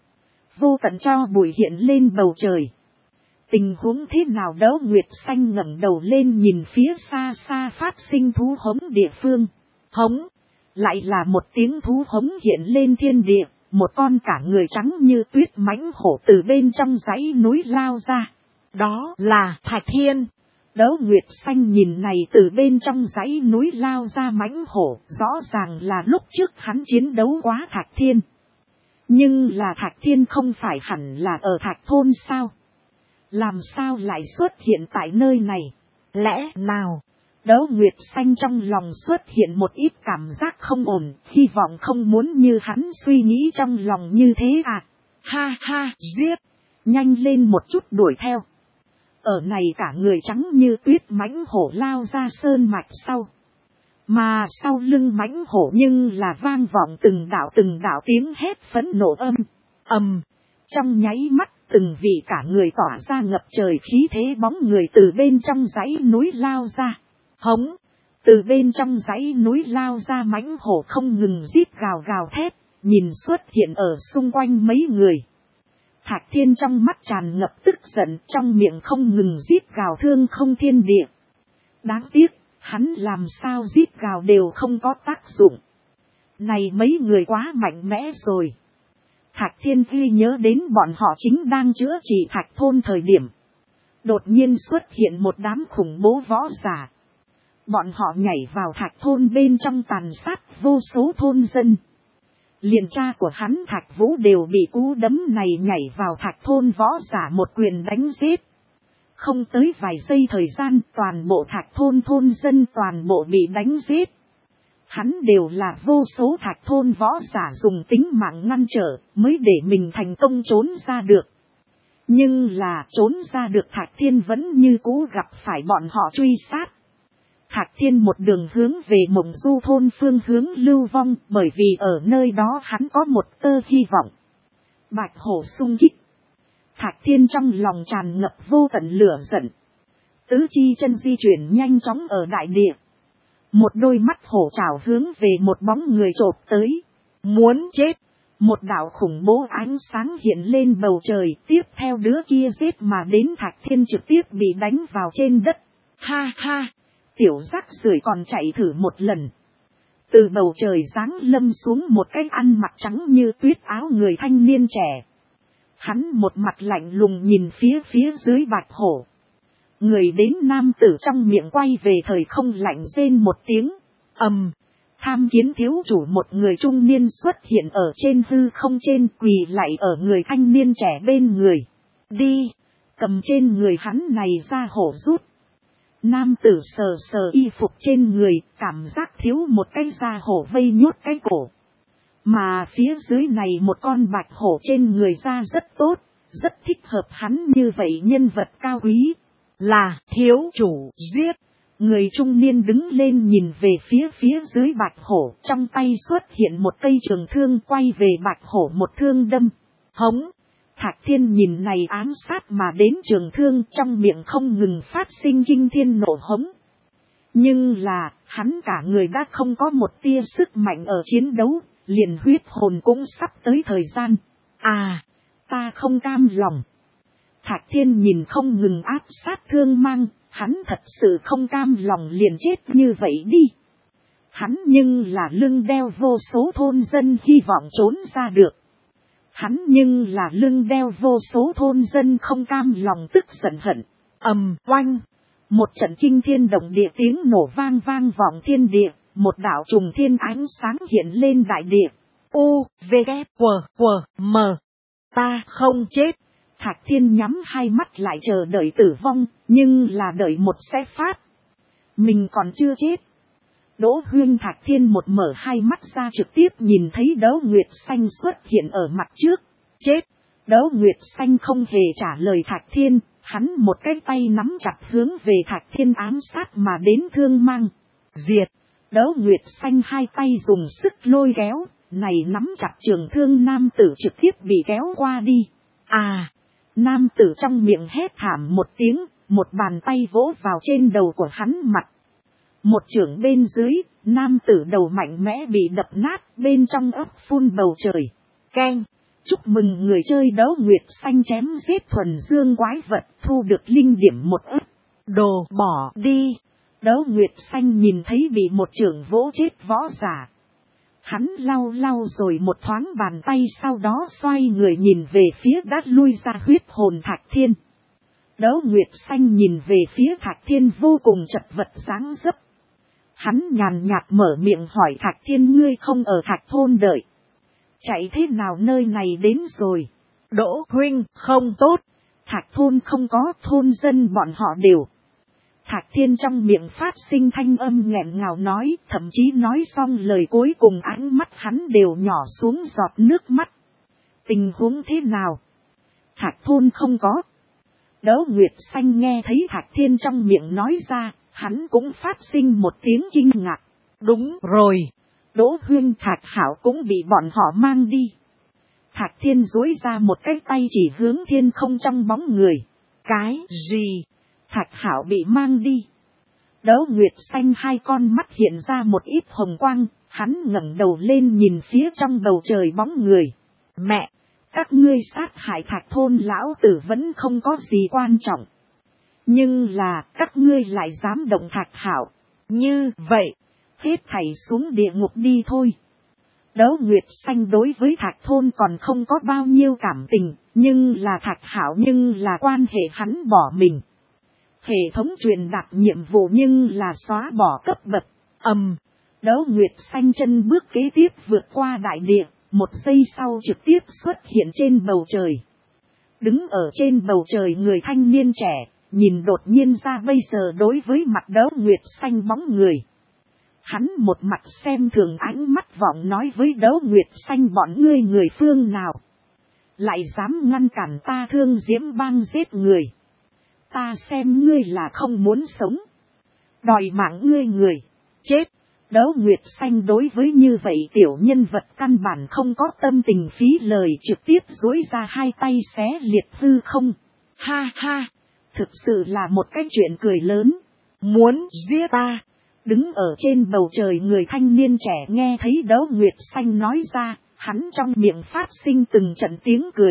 Vô tận cho bụi hiện lên bầu trời. Tình huống thế nào? Đấu Nguyệt Xanh ngẩng đầu lên nhìn phía xa xa phát sinh thú hống địa phương. Hống. Lại là một tiếng thú hống hiện lên thiên địa. Một con cả người trắng như tuyết mãnh hổ từ bên trong dãy núi lao ra. Đó là Thạch Thiên. Đấu Nguyệt Xanh nhìn này từ bên trong dãy núi lao ra mãnh hổ. Rõ ràng là lúc trước hắn chiến đấu quá Thạch Thiên. Nhưng là Thạch Thiên không phải hẳn là ở Thạch Thôn sao? Làm sao lại xuất hiện tại nơi này? Lẽ nào? Đấu Nguyệt Xanh trong lòng xuất hiện một ít cảm giác không ổn, hy vọng không muốn như hắn suy nghĩ trong lòng như thế à. Ha ha, giết! Nhanh lên một chút đuổi theo. Ở này cả người trắng như tuyết mãnh hổ lao ra sơn mạch sau. Mà sau lưng mãnh hổ nhưng là vang vọng từng đạo từng đạo tiếng hét phẫn nộ âm. Ầm! Trong nháy mắt từng vị cả người tỏa ra ngập trời khí thế bóng người từ bên trong dãy núi lao ra. Hống! Từ bên trong dãy núi lao ra mãnh hổ không ngừng rít gào gào thét, nhìn xuất hiện ở xung quanh mấy người. Thạch Thiên trong mắt tràn ngập tức giận, trong miệng không ngừng rít gào thương không thiên địa. Đáng tiếc, hắn làm sao rít gào đều không có tác dụng. Này mấy người quá mạnh mẽ rồi. Thạch Thiên ghi nhớ đến bọn họ chính đang chữa trị Thạch Thôn thời điểm. Đột nhiên xuất hiện một đám khủng bố võ giả. Bọn họ nhảy vào Thạch Thôn bên trong tàn sát vô số thôn dân. Liền cha của hắn Thạch Vũ đều bị cú đấm này nhảy vào Thạch Thôn võ giả một quyền đánh giết. Không tới vài giây thời gian toàn bộ Thạch Thôn thôn dân toàn bộ bị đánh giết. Hắn đều là vô số Thạch Thôn võ giả dùng tính mạng ngăn trở mới để mình thành công trốn ra được. Nhưng là trốn ra được Thạch Thiên vẫn như cũ gặp phải bọn họ truy sát. Thạch Thiên một đường hướng về Mộng Du thôn phương hướng lưu vong bởi vì ở nơi đó hắn có một tơ hy vọng. Bạch hổ xung kích. Thạch Thiên trong lòng tràn ngập vô tận lửa giận. Tứ chi chân di chuyển nhanh chóng ở đại địa. Một đôi mắt hổ trảo hướng về một bóng người chộp tới. Muốn chết. Một đạo khủng bố ánh sáng hiện lên bầu trời. Tiếp theo đứa kia giết mà đến Thạch Thiên trực tiếp bị đánh vào trên đất. Ha ha. Tiểu rác rưởi còn chạy thử một lần. Từ bầu trời giáng lâm xuống một cái ăn mặc trắng như tuyết áo người thanh niên trẻ. Hắn một mặt lạnh lùng nhìn phía phía dưới bạch hổ. Người đến nam tử trong miệng quay về thời không lạnh rên một tiếng. Ầm. Tham kiến thiếu chủ một người trung niên xuất hiện ở trên hư không trên quỳ lạy ở người thanh niên trẻ bên người. Đi. Cầm trên người hắn này ra hổ rút. Nam tử sờ sờ y phục trên người, cảm giác thiếu một cái da hổ vây nhốt cái cổ. Mà phía dưới này một con bạch hổ trên người da rất tốt, rất thích hợp hắn như vậy nhân vật cao quý. Là thiếu chủ giết. Người trung niên đứng lên nhìn về phía phía dưới bạch hổ, trong tay xuất hiện một cây trường thương quay về bạch hổ một thương đâm. Hống. Thạch Thiên nhìn này ám sát mà đến trường thương trong miệng không ngừng phát sinh kinh thiên nổ hống. Nhưng là, hắn cả người đã không có một tia sức mạnh ở chiến đấu, liền huyết hồn cũng sắp tới thời gian. À, ta không cam lòng. Thạch Thiên nhìn không ngừng áp sát thương mang, hắn thật sự không cam lòng liền chết như vậy đi. Hắn nhưng là lưng đeo vô số thôn dân hy vọng trốn ra được. Hắn nhưng là lưng đeo vô số thôn dân không cam lòng tức giận hận. Ầm oanh. Một trận kinh thiên động địa tiếng nổ vang vang vọng thiên địa. Một đạo trùng thiên ánh sáng hiện lên đại địa. U, V, K, W, W, M. Ta không chết. Thạch Thiên nhắm hai mắt lại chờ đợi tử vong, nhưng là đợi một sẽ phát. Mình còn chưa chết. Đỗ Huyên Thạch Thiên một mở hai mắt ra trực tiếp nhìn thấy Đấu Nguyệt Xanh xuất hiện ở mặt trước. Chết! Đấu Nguyệt Xanh không hề trả lời Thạch Thiên, hắn một cái tay nắm chặt hướng về Thạch Thiên ám sát mà đến thương mang. Diệt! Đấu Nguyệt Xanh hai tay dùng sức lôi kéo, này nắm chặt trường thương nam tử trực tiếp bị kéo qua đi. À! Nam tử trong miệng hét thảm một tiếng, một bàn tay vỗ vào trên đầu của hắn mặt. Một chưởng bên dưới, nam tử đầu mạnh mẽ bị đập nát, bên trong ấp phun bầu trời. Keng! Chúc mừng người chơi Đấu Nguyệt Xanh chém giết thuần dương quái vật, thu được linh điểm một ức. Đồ bỏ đi! Đấu Nguyệt Xanh nhìn thấy bị một chưởng vỗ chết võ giả. Hắn lau lau rồi một thoáng bàn tay, sau đó xoay người nhìn về phía đã lui ra huyết hồn Thạch Thiên. Đấu Nguyệt Xanh nhìn về phía Thạch Thiên vô cùng chật vật dáng dấp. Hắn nhàn nhạt mở miệng hỏi Thạch Thiên, ngươi không ở Thạch thôn đợi. Chạy thế nào nơi này đến rồi? Đỗ huynh, không tốt. Thạch thôn không có, thôn dân bọn họ đều. Thạch Thiên trong miệng phát sinh thanh âm nghẹn ngào nói, thậm chí nói xong lời cuối cùng ánh mắt hắn đều nhỏ xuống giọt nước mắt. Tình huống thế nào? Thạch thôn không có. Đấu Nguyệt Xanh nghe thấy Thạch Thiên trong miệng nói ra, hắn cũng phát sinh một tiếng kinh ngạc. Đúng rồi. Đỗ Huyên Thạch Hảo cũng bị bọn họ mang đi. Thạch Thiên duỗi ra một cái tay chỉ hướng thiên không trong bóng người. Cái gì? Thạch Hảo bị mang đi. Đấu Nguyệt Xanh hai con mắt hiện ra một ít hồng quang, hắn ngẩng đầu lên nhìn phía trong bầu trời bóng người. Mẹ, các ngươi sát hại Thạch thôn lão tử vẫn không có gì quan trọng. Nhưng là các ngươi lại dám động Thạch Hảo. Như vậy, hết thảy xuống địa ngục đi thôi. Đấu Nguyệt Xanh đối với Thạch thôn còn không có bao nhiêu cảm tình, nhưng là Thạch Hảo nhưng là quan hệ hắn bỏ mình. Hệ thống truyền đạt nhiệm vụ nhưng là xóa bỏ cấp bậc. Ầm. Um, Đấu Nguyệt Xanh chân bước kế tiếp vượt qua đại địa, một giây sau trực tiếp xuất hiện trên bầu trời. Đứng ở trên bầu trời người thanh niên trẻ, nhìn đột nhiên ra bây giờ đối với mặt Đấu Nguyệt Xanh bóng người. Hắn một mặt xem thường ánh mắt vọng nói với Đấu Nguyệt Xanh, bọn ngươi người phương nào lại dám ngăn cản ta Thương Diễm bang giết người. Ta xem ngươi là không muốn sống. Đòi mạng ngươi người. Chết. Đấu Nguyệt Xanh đối với như vậy tiểu nhân vật căn bản không có tâm tình phí lời, trực tiếp duỗi ra hai tay xé liệt hư không. Ha ha. Thực sự là một cái chuyện cười lớn. Muốn giết ta. Đứng ở trên bầu trời người thanh niên trẻ nghe thấy Đấu Nguyệt Xanh nói ra, hắn trong miệng phát sinh từng trận tiếng cười.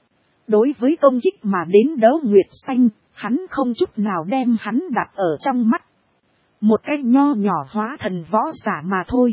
Đối với công kích mà đến Đấu Nguyệt Xanh, hắn không chút nào đem hắn đặt ở trong mắt. Một cái nho nhỏ hóa thần võ giả mà thôi.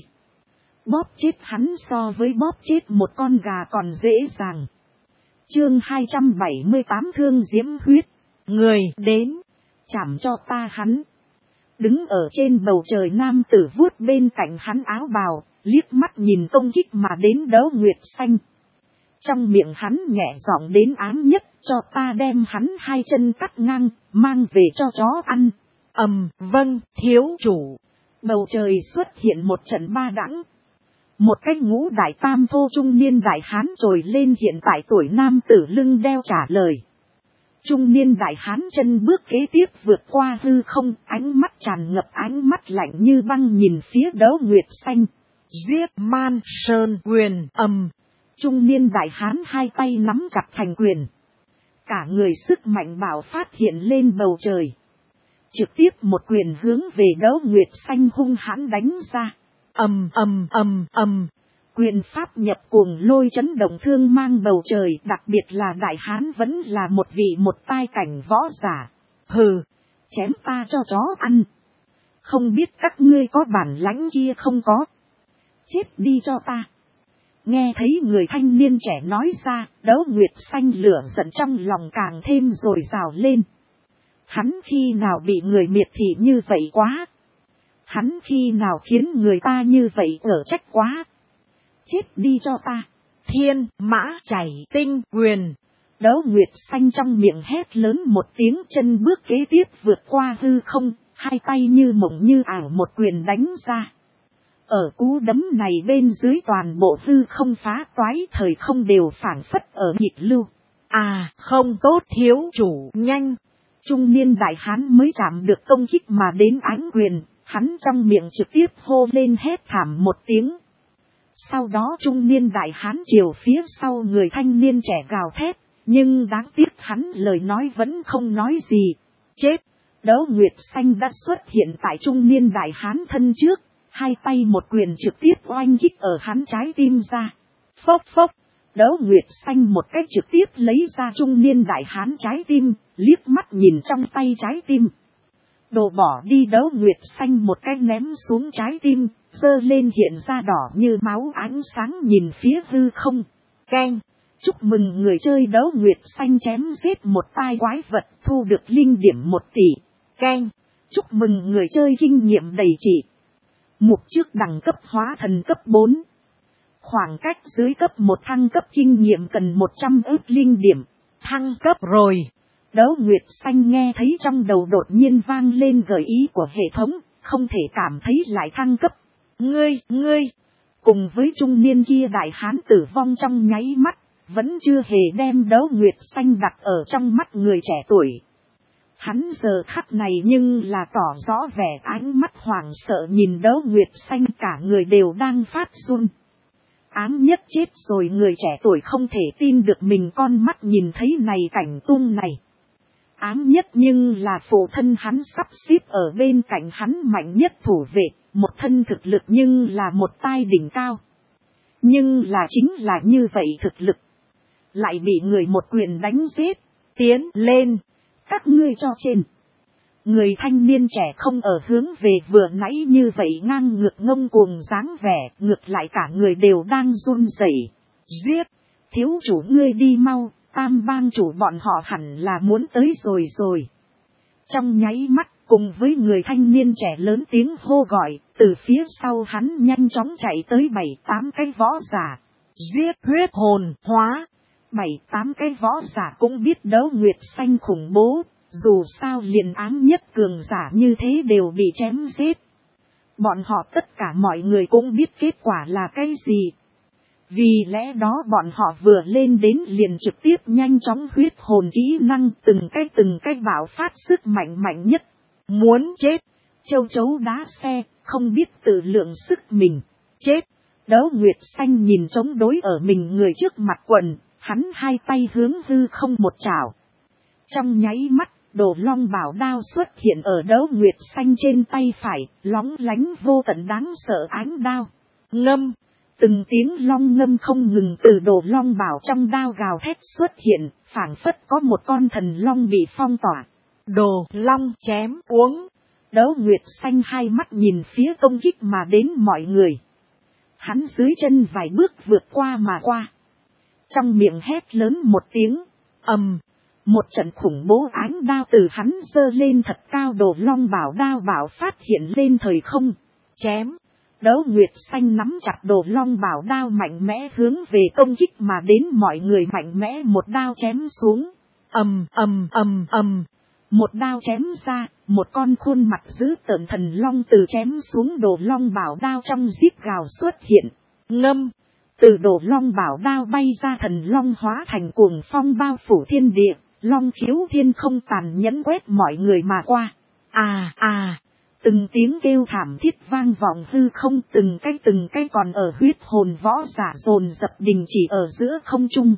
Bóp chết hắn so với bóp chết một con gà còn dễ dàng. Chương hai trăm bảy mươi tám Thương Diễm huyết. Người đến. Chảm cho ta hắn. Đứng ở trên bầu trời nam tử vuốt bên cạnh hắn áo bào, liếc mắt nhìn công kích mà đến Đấu Nguyệt Xanh. Trong miệng hắn nhẹ giọng đến ám nhất, cho ta đem hắn hai chân cắt ngang, mang về cho chó ăn. Ầm, um, vâng, thiếu chủ. Bầu trời xuất hiện một trận ba đẳng. Một cái ngũ đại tam thô trung niên đại hán trồi lên hiện tại tuổi nam tử lưng đeo trả lời. Trung niên đại hán chân bước kế tiếp vượt qua hư không, ánh mắt tràn ngập ánh mắt lạnh như băng nhìn phía Đấu Nguyệt Xanh. Giết man sơn quyền ầm. Trung niên đại hán hai tay nắm chặt thành quyền. Cả người sức mạnh bạo phát hiện lên bầu trời. Trực tiếp một quyền hướng về Đấu Nguyệt Xanh hung hãn đánh ra. Ầm ầm ầm ầm. Quyền pháp nhập cuồng lôi chấn động thương mang bầu trời, đặc biệt là đại hán vẫn là một vị một tai cảnh võ giả. Hừ, chém ta cho chó ăn. Không biết các ngươi có bản lãnh kia không có. Chết đi cho ta. Nghe thấy người thanh niên trẻ nói ra, Đấu Nguyệt Xanh lửa giận trong lòng càng thêm dồi dào lên. Hắn khi nào bị người miệt thị như vậy quá. Hắn khi nào khiến người ta như vậy ở trách quá. Chết đi cho ta. Thiên mã chảy tinh quyền. Đấu Nguyệt Xanh trong miệng hét lớn một tiếng, chân bước kế tiếp vượt qua hư không, hai tay như mộng như ảo một quyền đánh ra. Ở cú đấm này bên dưới toàn bộ hư không phá toái, thời không đều phảng phất ở nhịp lưu. À, không tốt thiếu chủ, nhanh. Trung niên đại hán mới chạm được công kích mà đến ánh quyền, hắn trong miệng trực tiếp hô lên hét thảm một tiếng. Sau đó trung niên đại hán chiều phía sau người thanh niên trẻ gào thét, nhưng đáng tiếc hắn lời nói vẫn không nói gì. Chết! Đấu Nguyệt Xanh đã xuất hiện tại trung niên đại hán thân trước, hai tay một quyền trực tiếp oanh kích ở hắn trái tim ra. Phốc phốc! Đấu Nguyệt Xanh một cách trực tiếp lấy ra trung niên đại hán trái tim, liếc mắt nhìn trong tay trái tim. Đồ bỏ đi. Đấu Nguyệt Xanh một cái ném xuống trái tim, giơ lên hiện ra đỏ như máu ánh sáng nhìn phía hư không. Keng! Chúc mừng người chơi Đấu Nguyệt Xanh chém giết một tai quái vật, thu được linh điểm một tỷ. Keng! Chúc mừng người chơi kinh nghiệm đầy trị. Mục trước đẳng cấp hóa thần cấp bốn. Khoảng cách dưới cấp một thăng cấp kinh nghiệm cần một trăm ức linh điểm. Thăng cấp rồi. Đấu Nguyệt Xanh nghe thấy trong đầu đột nhiên vang lên gợi ý của hệ thống, không thể cảm thấy lại thăng cấp. Ngươi, ngươi, cùng với trung niên kia đại hán tử vong trong nháy mắt, vẫn chưa hề đem Đấu Nguyệt Xanh đặt ở trong mắt người trẻ tuổi. Hắn giờ khắc này nhưng là tỏ rõ vẻ ánh mắt hoảng sợ nhìn Đấu Nguyệt Xanh, cả người đều đang phát run. Ám nhất chết rồi, người trẻ tuổi không thể tin được mình con mắt nhìn thấy này cảnh tung này. Ám nhất nhưng là phụ thân hắn sắp xếp ở bên cạnh hắn mạnh nhất thủ vệ, một thân thực lực nhưng là một tai đỉnh cao. Nhưng là chính là như vậy thực lực, lại bị người một quyền đánh giết. Tiến lên, các ngươi cho trên. Người thanh niên trẻ không ở hướng về vừa nãy như vậy ngang ngược ngông cuồng dáng vẻ, ngược lại cả người đều đang run rẩy. Giết, thiếu chủ ngươi đi mau, tam bang chủ bọn họ hẳn là muốn tới rồi rồi. Trong nháy mắt, cùng với người thanh niên trẻ lớn tiếng hô gọi, từ phía sau hắn nhanh chóng chạy tới bảy tám cái võ giả. Giết, huyết hồn hóa. Bảy tám cái võ giả cũng biết Đấu Nguyệt Xanh khủng bố, dù sao liền ám nhất cường giả như thế đều bị chém giết. Bọn họ tất cả mọi người cũng biết kết quả là cái gì. Vì lẽ đó bọn họ vừa lên đến liền trực tiếp nhanh chóng huyết hồn kỹ năng từng cái từng cái bạo phát sức mạnh mạnh nhất. Muốn chết, châu chấu đá xe, không biết tự lượng sức mình. Chết, Đấu Nguyệt Xanh nhìn chống đối ở mình người trước mặt quần, hắn hai tay hướng hư không một chảo. Trong nháy mắt, Đồ Long bảo đao xuất hiện ở Đấu Nguyệt Xanh trên tay phải, lóng lánh vô tận đáng sợ ánh đao. Ngâm, từng tiếng long ngâm không ngừng từ Đồ Long bảo trong đao gào thét xuất hiện, phảng phất có một con thần long bị phong tỏa. Đồ Long chém uống. Đấu Nguyệt Xanh hai mắt nhìn phía công kích mà đến mọi người. Hắn dưới chân vài bước vượt qua mà qua. Trong miệng hét lớn một tiếng, ầm, một trận khủng bố ánh đao từ hắn giơ lên thật cao, Đồ Long bảo đao bảo phát hiện lên thời không, chém. Đấu Nguyệt Xanh nắm chặt Đồ Long bảo đao mạnh mẽ hướng về công kích mà đến mọi người, mạnh mẽ một đao chém xuống. Ầm ầm ầm ầm, một đao chém ra, một con khuôn mặt dữ tợn thần long từ chém xuống Đồ Long bảo đao trong rít gào xuất hiện. Ngâm, từ Đồ Long bảo đao bay ra thần long hóa thành cuồng phong bao phủ thiên địa, long khiếu thiên không tàn nhẫn quét mọi người mà qua. À à, từng tiếng kêu thảm thiết vang vọng hư không, từng cái từng cái còn ở huyết hồn võ giả dồn dập đình chỉ ở giữa không trung.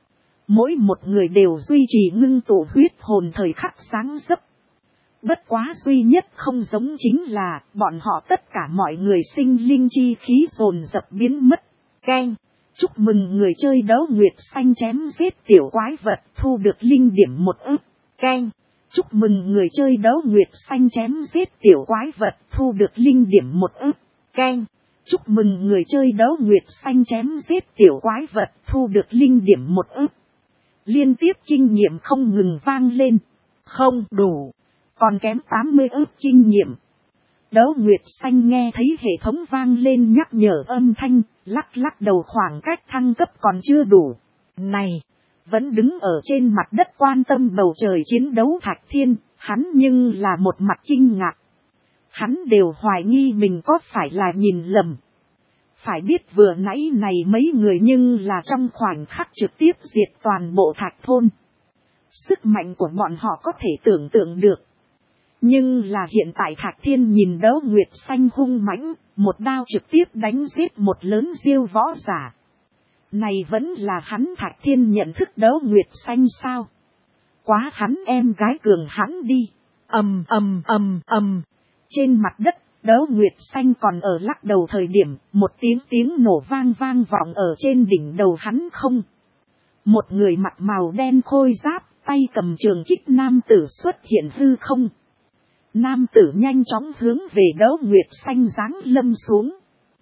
Mỗi một người đều duy trì ngưng tụ huyết hồn thời khắc sáng dấp. Bất quá duy nhất không giống chính là bọn họ tất cả mọi người sinh linh chi khí dồn dập biến mất. Keng, chúc mừng người chơi Đấu Nguyệt Xanh chém giết tiểu quái vật, thu được linh điểm một ức. Keng, chúc mừng người chơi Đấu Nguyệt Xanh chém giết tiểu quái vật, thu được linh điểm một ức. Keng, chúc mừng người chơi Đấu Nguyệt Xanh chém giết tiểu quái vật, thu được linh điểm một ức. Liên tiếp kinh nghiệm không ngừng vang lên. Không đủ, còn kém tám mươi ức kinh nghiệm. Đấu Nguyệt Xanh nghe thấy hệ thống vang lên nhắc nhở âm thanh, lắc lắc đầu, khoảng cách thăng cấp còn chưa đủ. Này, Vẫn đứng ở trên mặt đất quan tâm bầu trời chiến đấu Thạch Thiên, hắn nhưng là một mặt kinh ngạc. Hắn đều hoài nghi mình có phải là nhìn lầm. Phải biết vừa nãy này mấy người nhưng là trong khoảnh khắc trực tiếp diệt toàn bộ Thạch Thôn. Sức mạnh của bọn họ có thể tưởng tượng được. Nhưng là hiện tại Thạch Thiên nhìn Đấu Nguyệt Xanh hung mãnh, một đao trực tiếp đánh giết một lớn diêu võ giả. Này vẫn là hắn Thạch Thiên nhận thức Đấu Nguyệt Xanh sao? Quá hắn em gái cường hắn đi. Ầm ầm ầm ầm. Trên mặt đất, Đấu Nguyệt Xanh còn ở lắc đầu thời điểm, một tiếng tiếng nổ vang vang vọng ở trên đỉnh đầu hắn không. Một người mặc màu đen khôi giáp, tay cầm trường kích nam tử xuất hiện hư không. Nam tử nhanh chóng hướng về Đấu Nguyệt Xanh giáng lâm xuống.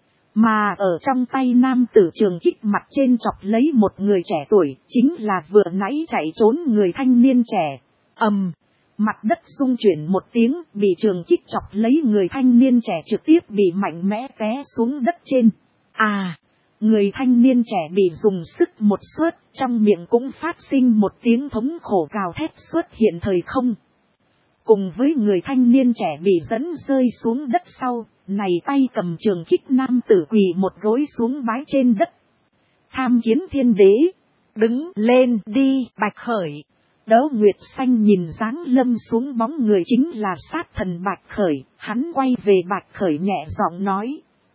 Mà ở trong tay nam tử trường kích mặt trên chọc lấy một người trẻ tuổi, chính là vừa nãy chạy trốn người thanh niên trẻ. Ầm, mặt đất rung chuyển một tiếng, bị trường kích chọc lấy người thanh niên trẻ trực tiếp bị mạnh mẽ té xuống đất trên. À, người thanh niên trẻ bị dùng sức một suất, trong miệng cũng phát sinh một tiếng thống khổ gào thét xuất hiện thời không. Cùng với người thanh niên trẻ bị dẫn rơi xuống đất sau, này tay cầm trường kích nam tử quỳ một gối xuống bái trên đất. Tham kiến thiên đế, đứng lên đi Bạch Khởi. Đấu Nguyệt Xanh nhìn dáng lâm xuống bóng người chính là sát thần Bạch Khởi, hắn quay về Bạch Khởi nhẹ giọng nói.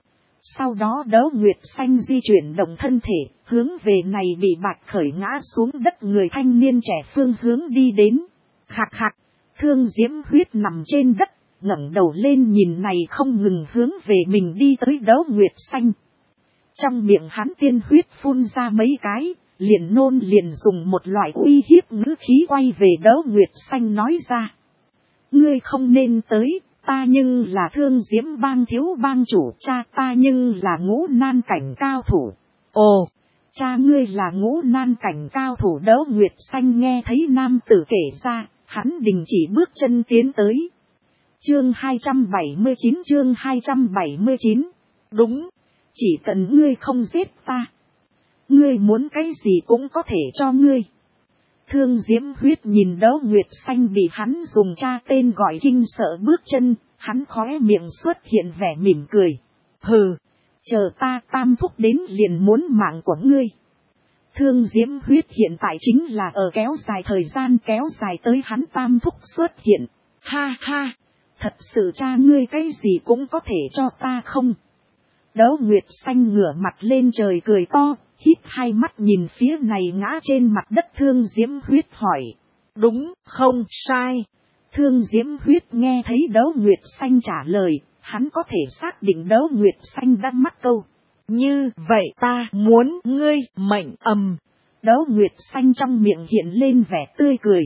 Sau đó Đấu Nguyệt Xanh di chuyển động thân thể, hướng về này bị Bạch Khởi ngã xuống đất người thanh niên trẻ phương hướng đi đến. Khạc khạc. Thương Diễm Huyết nằm trên đất, ngẩng đầu lên nhìn này không ngừng hướng về mình đi tới Đấu Nguyệt Xanh. Trong miệng hắn tiên huyết phun ra mấy cái, liền nôn liền dùng một loại uy hiếp ngữ khí quay về Đấu Nguyệt Xanh nói ra. Ngươi không nên tới, ta nhưng là Thương Diễm bang thiếu bang chủ, cha ta nhưng là ngũ nan cảnh cao thủ. Ồ, cha ngươi là ngũ nan cảnh cao thủ. Đấu Nguyệt Xanh nghe thấy nam tử kể ra. Hắn đình chỉ bước chân tiến tới. Chương hai trăm bảy mươi chín chương hai trăm bảy mươi chín. Đúng. Chỉ cần ngươi không giết ta. Ngươi muốn cái gì cũng có thể cho ngươi. Thương Diễm Huyết nhìn Đấu Nguyệt Xanh bị hắn dùng tra tên gọi kinh sợ bước chân. Hắn khóe miệng xuất hiện vẻ mỉm cười. Hừ. Chờ ta tam thúc đến liền muốn mạng của ngươi. Thương Diễm Huyết hiện tại chính là ở kéo dài thời gian kéo dài tới hắn tam thúc xuất hiện. Ha ha, thật sự cha ngươi cái gì cũng có thể cho ta không? Đấu Nguyệt Xanh ngửa mặt lên trời cười to, hít hai mắt nhìn phía này ngã trên mặt đất Thương Diễm Huyết hỏi. Đúng, không, sai. Thương Diễm Huyết nghe thấy Đấu Nguyệt Xanh trả lời, hắn có thể xác định Đấu Nguyệt Xanh đã mắc câu. Như vậy ta muốn ngươi mệnh ầm. Đấu Nguyệt Xanh trong miệng hiện lên vẻ tươi cười.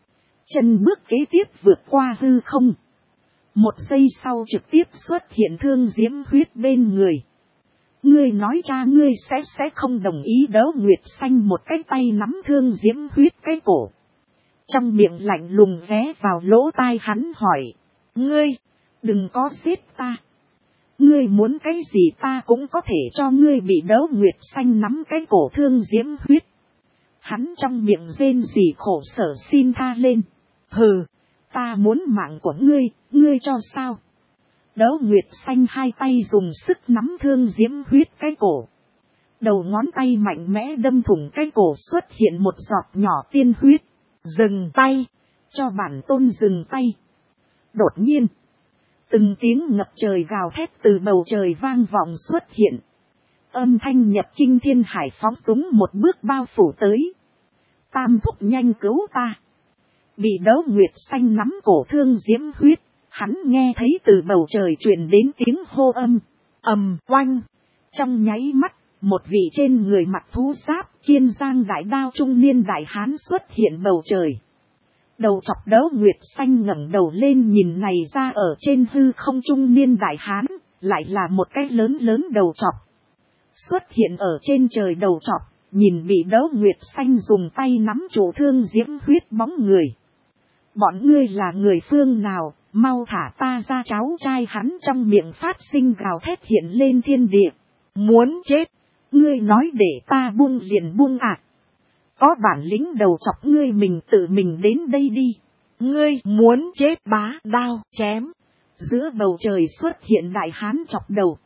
Chân bước kế tiếp vượt qua hư không. Một giây sau trực tiếp xuất hiện Thương Diễm Huyết bên người. Ngươi nói cha ngươi sẽ sẽ không đồng ý. Đấu Nguyệt Xanh một cái tay nắm Thương Diễm Huyết cái cổ. Trong miệng lạnh lùng ghé vào lỗ tai hắn hỏi. Ngươi, đừng có giết ta. Ngươi muốn cái gì ta cũng có thể cho ngươi. Bị Đấu Nguyệt Xanh nắm cái cổ Thương Diễm Huyết. Hắn trong miệng rên rỉ khổ sở xin tha lên. Hừ, ta muốn mạng của ngươi, ngươi cho sao? Đấu Nguyệt Xanh hai tay dùng sức nắm Thương Diễm Huyết cái cổ. Đầu ngón tay mạnh mẽ đâm thủng cái cổ xuất hiện một giọt nhỏ tiên huyết. Dừng tay, cho bản tôn dừng tay. Đột nhiên. Từng tiếng ngập trời gào thét từ bầu trời vang vọng xuất hiện. Âm thanh nhập kinh thiên hải phóng túng một bước bao phủ tới. Tam thúc nhanh cứu ta. Bị Đấu Nguyệt Xanh nắm cổ Thương Diễm Huyết. Hắn nghe thấy từ bầu trời truyền đến tiếng hô âm. Ầm oanh. Trong nháy mắt, một vị trên người mặc thú giáp kiên giang đại đao trung niên đại hán xuất hiện bầu trời. Đầu chọc Đấu Nguyệt Xanh ngẩng đầu lên nhìn này ra ở trên hư không trung niên đại hán, lại là một cái lớn lớn đầu chọc. Xuất hiện ở trên trời đầu chọc, nhìn bị Đấu Nguyệt Xanh dùng tay nắm chủ Thương Diễm Huyết bóng người. Bọn ngươi là người phương nào, mau thả ta ra. Cháu trai hắn trong miệng phát sinh gào thét hiện lên thiên địa. Muốn chết, ngươi nói để ta buông liền buông à. Có bản lĩnh đầu chọc ngươi mình tự mình đến đây đi. Ngươi muốn chết bá đao chém. Giữa bầu trời xuất hiện đại hán chọc đầu.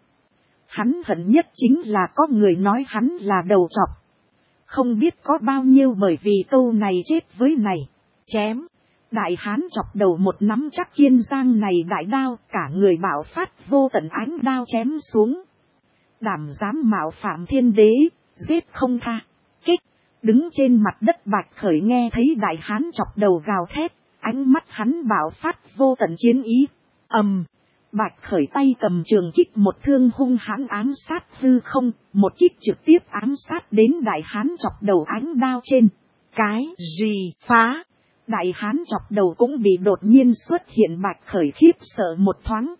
Hắn hận nhất chính là có người nói hắn là đầu chọc. Không biết có bao nhiêu bởi vì câu này chết với này. Chém. Đại hán chọc đầu một nắm chắc kiên giang này đại đao, cả người bạo phát vô tận ánh đao chém xuống. Đảm dám mạo phạm thiên đế, giết không tha. Kích. Đứng trên mặt đất Bạch Khởi nghe thấy đại hán chọc đầu gào thét, ánh mắt hắn bạo phát vô tận chiến ý. Ầm. Bạch Khởi tay cầm trường kích một thương hung hãn ám sát hư không, một kích trực tiếp ám sát đến đại hán chọc đầu ánh đao trên. Cái gì phá? Đại hán chọc đầu cũng bị đột nhiên xuất hiện Bạch Khởi khiếp sợ một thoáng.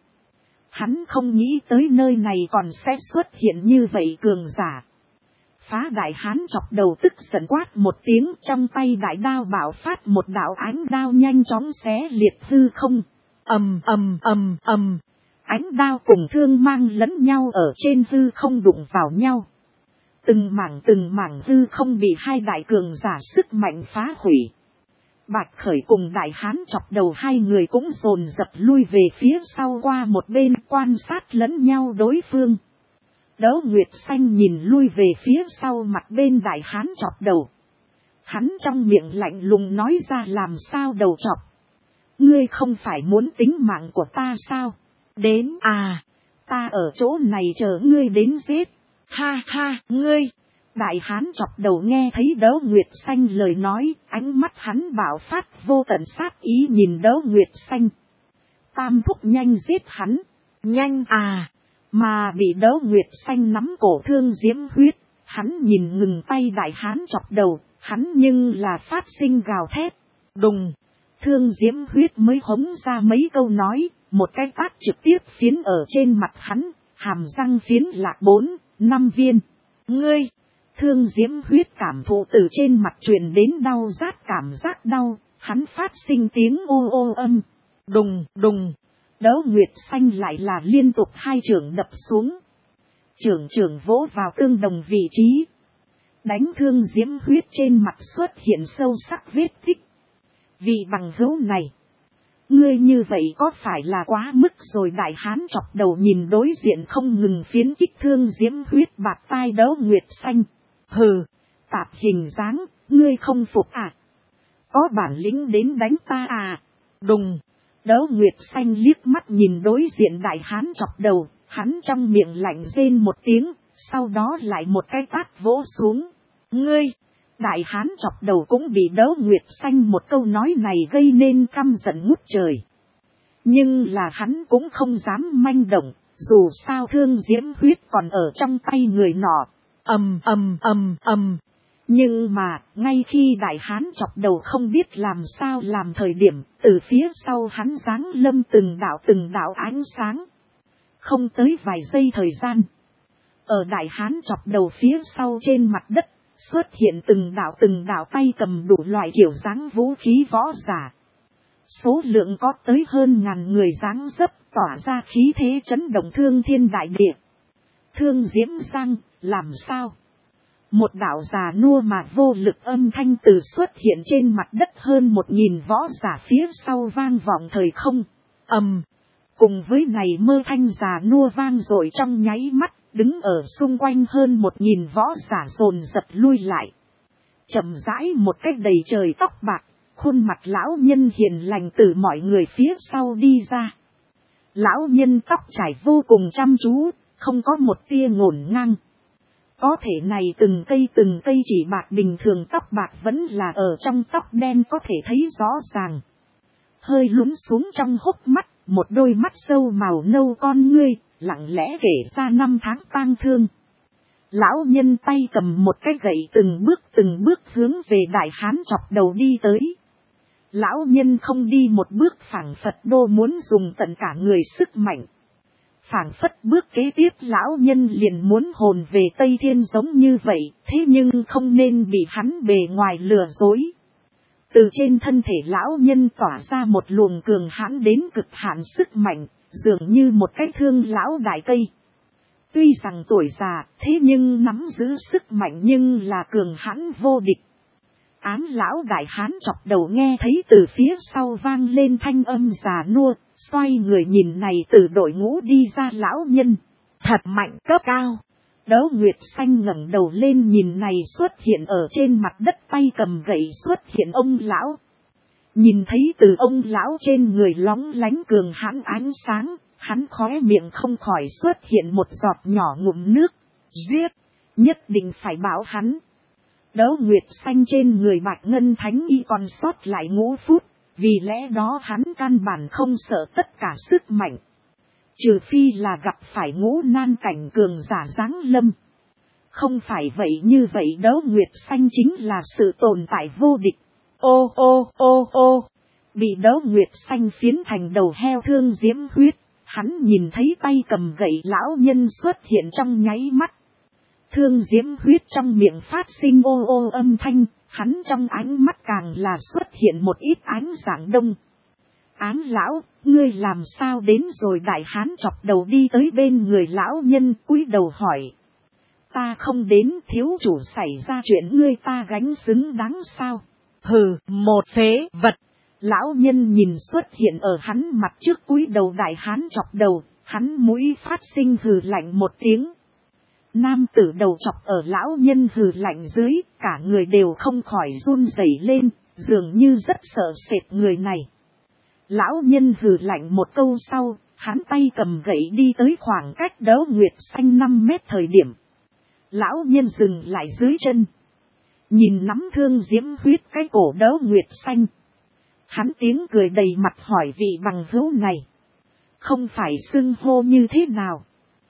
Hắn không nghĩ tới nơi này còn sẽ xuất hiện như vậy cường giả. Phá đại hán chọc đầu tức giận quát một tiếng, trong tay đại đao bạo phát một đạo ánh đao nhanh chóng xé liệt hư không. Ầm ầm ầm ầm. Ánh đao cùng thương mang lẫn nhau ở trên hư không đụng vào nhau. Từng mảng từng mảng hư không bị hai đại cường giả sức mạnh phá hủy. Bạch Khởi cùng đại hán chọc đầu hai người cũng dồn dập lui về phía sau qua một bên quan sát lẫn nhau đối phương. Đấu Nguyệt Xanh nhìn lui về phía sau mặt bên đại hán chọc đầu. Hắn trong miệng lạnh lùng nói ra làm sao đầu chọc. Ngươi không phải muốn tính mạng của ta sao? Đến à, ta ở chỗ này chờ ngươi đến giết. Ha ha, ngươi. Đại hán chọc đầu nghe thấy Đấu Nguyệt Xanh lời nói, ánh mắt hắn bạo phát vô tận sát ý nhìn Đấu Nguyệt Xanh. Tam thúc nhanh giết hắn. Nhanh à. Mà bị Đấu Nguyệt Xanh nắm cổ thương diễm huyết, hắn nhìn ngừng tay đại hán chọc đầu, hắn nhưng là phát sinh gào thét. Đùng, thương diễm huyết mới hống ra mấy câu nói, một cái tát trực tiếp phiến ở trên mặt hắn, hàm răng phiến lạc bốn, năm viên. Ngươi, thương diễm huyết cảm thụ từ trên mặt truyền đến đau rát cảm giác đau, hắn phát sinh tiếng ô ô âm. Đùng, đùng. Đấu Nguyệt Xanh lại là liên tục hai chưởng đập xuống. Chưởng chưởng vỗ vào tương đồng vị trí. Đánh thương diễm huyết trên mặt xuất hiện sâu sắc vết tích. Vì bằng hữu này, ngươi như vậy có phải là quá mức rồi? Đại hán chọc đầu nhìn đối diện không ngừng phiến kích thương diễm huyết bạt tai Đấu Nguyệt Xanh. Hừ, tạp hình dáng, ngươi không phục à? Có bản lĩnh đến đánh ta à? Đùng. Đấu Nguyệt Xanh liếc mắt nhìn đối diện đại hán chọc đầu, hắn trong miệng lạnh rên một tiếng, sau đó lại một cái tát vỗ xuống. Ngươi! Đại hán chọc đầu cũng bị Đấu Nguyệt Xanh một câu nói này gây nên căm giận ngút trời. Nhưng là hắn cũng không dám manh động, dù sao thương diễm huyết còn ở trong tay người nọ. Ầm ầm ầm ầm. Nhưng mà, ngay khi đại hán chọc đầu không biết làm sao làm thời điểm, từ phía sau hắn giáng lâm từng đạo từng đạo ánh sáng. Không tới vài giây thời gian. Ở đại hán chọc đầu phía sau trên mặt đất, xuất hiện từng đạo từng đạo tay cầm đủ loại kiểu dáng vũ khí võ giả. Số lượng có tới hơn ngàn người dáng dấp tỏa ra khí thế chấn động thương thiên đại địa. Thương Diễm Giang, làm sao? Một đạo già nua mà vô lực âm thanh từ xuất hiện trên mặt đất hơn một nghìn võ giả phía sau vang vọng thời không. Ầm, cùng với này mơ thanh già nua vang rồi trong nháy mắt, đứng ở xung quanh hơn một nghìn võ giả dồn dập lui lại. Chậm rãi một cách đầy trời tóc bạc, khuôn mặt lão nhân hiền lành từ mọi người phía sau đi ra. Lão nhân tóc trải vô cùng chăm chú, không có một tia ngổn ngang. Có thể này từng cây từng cây chỉ bạc bình thường tóc bạc vẫn là ở trong tóc đen có thể thấy rõ ràng. Hơi lún xuống trong hốc mắt, một đôi mắt sâu màu nâu con ngươi, lặng lẽ kể ra năm tháng tang thương. Lão nhân tay cầm một cái gậy từng bước từng bước hướng về đại hán chọc đầu đi tới. Lão nhân không đi một bước phảng phất đô muốn dùng tận cả người sức mạnh. Phảng phất bước kế tiếp lão nhân liền muốn hồn về Tây Thiên giống như vậy, thế nhưng không nên bị hắn bề ngoài lừa dối. Từ trên thân thể lão nhân tỏa ra một luồng cường hãn đến cực hạn sức mạnh, dường như một cái thương lão đại cây. Tuy rằng tuổi già, thế nhưng nắm giữ sức mạnh nhưng là cường hãn vô địch. Ám lão đại hán chọc đầu nghe thấy từ phía sau vang lên thanh âm già nua, xoay người nhìn này từ đội ngũ đi ra lão nhân. Thật mạnh cấp cao. Đấu Nguyệt Xanh ngẩng đầu lên nhìn này xuất hiện ở trên mặt đất tay cầm gậy xuất hiện ông lão. Nhìn thấy từ ông lão trên người lóng lánh cường hãn ánh sáng, hắn khóe miệng không khỏi xuất hiện một giọt nhỏ ngụm nước. Giết, nhất định phải bảo hắn. Đấu Nguyệt Xanh trên người Bạch Ngân Thánh Y còn sót lại ngũ phút, vì lẽ đó hắn căn bản không sợ tất cả sức mạnh. Trừ phi là gặp phải ngũ nan cảnh cường giả giáng lâm. Không phải vậy như vậy Đấu Nguyệt Xanh chính là sự tồn tại vô địch. Ô ô ô ô, bị Đấu Nguyệt Xanh phiến thành đầu heo Thương Diễm Huyết, hắn nhìn thấy tay cầm gậy lão nhân xuất hiện trong nháy mắt. Thương Diễm Huyết trong miệng phát sinh ô ô âm thanh, hắn trong ánh mắt càng là xuất hiện một ít ánh sáng đông. Ám lão, ngươi làm sao đến rồi? Đại hán chọc đầu đi tới bên người lão nhân cúi đầu hỏi. Ta không đến, thiếu chủ xảy ra chuyện ngươi ta gánh xứng đáng sao? Hừ, một phế vật. Lão nhân nhìn xuất hiện ở hắn mặt trước cúi đầu đại hán chọc đầu, hắn mũi phát sinh hừ lạnh một tiếng. Nam tử đầu chọc ở lão nhân hừ lạnh dưới, cả người đều không khỏi run rẩy lên, dường như rất sợ sệt người này. Lão nhân hừ lạnh một câu sau, hắn tay cầm gậy đi tới khoảng cách Đấu Nguyệt Xanh năm mét thời điểm. Lão nhân dừng lại dưới chân. Nhìn nắm Thương Diễm Huyết cái cổ Đấu Nguyệt Xanh. Hắn tiếng cười đầy mặt hỏi vị bằng hữu này. Không phải xưng hô như thế nào?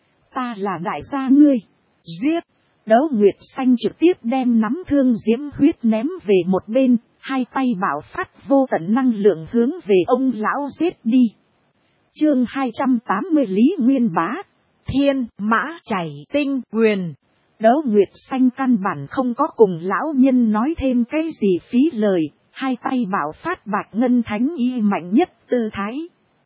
Ta là đại gia ngươi. Giết. Đấu Nguyệt Xanh trực tiếp đem nắm Thương Diễm Huyết ném về một bên. Hai tay bạo phát vô tận năng lượng hướng về ông lão giết đi. Chương hai trăm tám mươi Lý Nguyên Bá. Thiên mã chảy tinh quyền. Đấu Nguyệt Xanh căn bản không có cùng lão nhân nói thêm cái gì phí lời. Hai tay bạo phát Bạch Ngân Thánh Y mạnh nhất tư thái.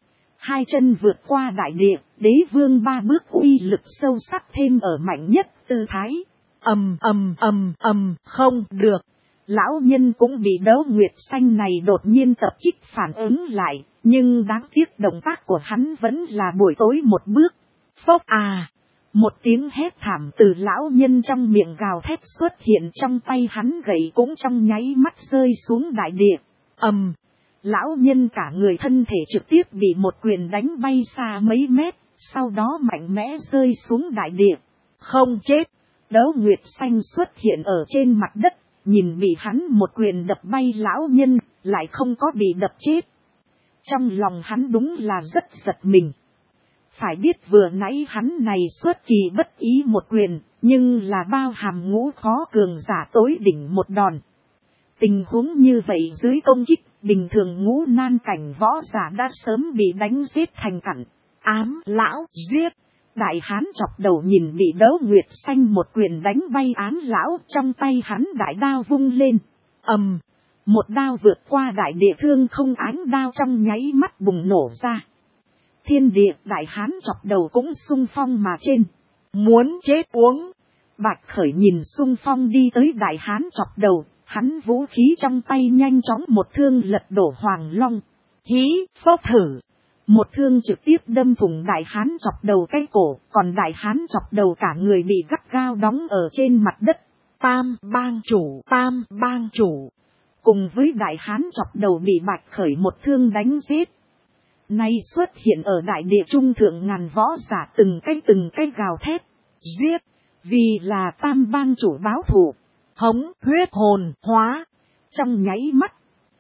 Hai chân vượt qua đại địa, đế vương ba bước uy lực sâu sắc thêm ở mạnh nhất tư thái. Ầm ầm ầm ầm, không được. Lão nhân cũng bị Đấu Nguyệt Xanh này đột nhiên tập kích phản ứng lại, nhưng đáng tiếc động tác của hắn vẫn là buổi tối một bước. Phốc à! Một tiếng hét thảm từ lão nhân trong miệng gào thét xuất hiện, trong tay hắn gậy cũng trong nháy mắt rơi xuống đại địa. Ầm! Um, lão nhân cả người thân thể trực tiếp bị một quyền đánh bay xa mấy mét, sau đó mạnh mẽ rơi xuống đại địa. Không chết! Đấu Nguyệt Xanh xuất hiện ở trên mặt đất, nhìn bị hắn một quyền đập bay lão nhân, lại không có bị đập chết. Trong lòng hắn đúng là rất giật mình. Phải biết vừa nãy hắn này xuất kỳ bất ý một quyền, nhưng là bao hàm ngũ khó cường giả tối đỉnh một đòn. Tình huống như vậy dưới công kích, bình thường ngũ nan cảnh võ giả đã sớm bị đánh giết thành cặn. Ám lão giết. Đại hán chọc đầu nhìn bị Đấu Nguyệt Xanh một quyền đánh bay ám lão, trong tay hắn đại đao vung lên. Ầm, um, một đao vượt qua đại địa thương không, ánh đao trong nháy mắt bùng nổ ra. Thiên địa đại hán chọc đầu cũng xung phong mà trên. Muốn chết uống. Bạch Khởi nhìn xung phong đi tới đại hán chọc đầu, hắn vũ khí trong tay nhanh chóng một thương lật đổ Hoàng Long. Hí, phốc thử. Một thương trực tiếp đâm thủng đại hán chọc đầu cái cổ, còn đại hán chọc đầu cả người bị gắt gao đóng ở trên mặt đất. Tam bang chủ, tam bang chủ. Cùng với đại hán chọc đầu bị Bạch Khởi một thương đánh giết. Nay xuất hiện ở đại địa trung thượng ngàn võ giả từng cái từng cái gào thét. Giết, vì là tam bang chủ báo thù. Hống huyết hồn hóa. Trong nháy mắt.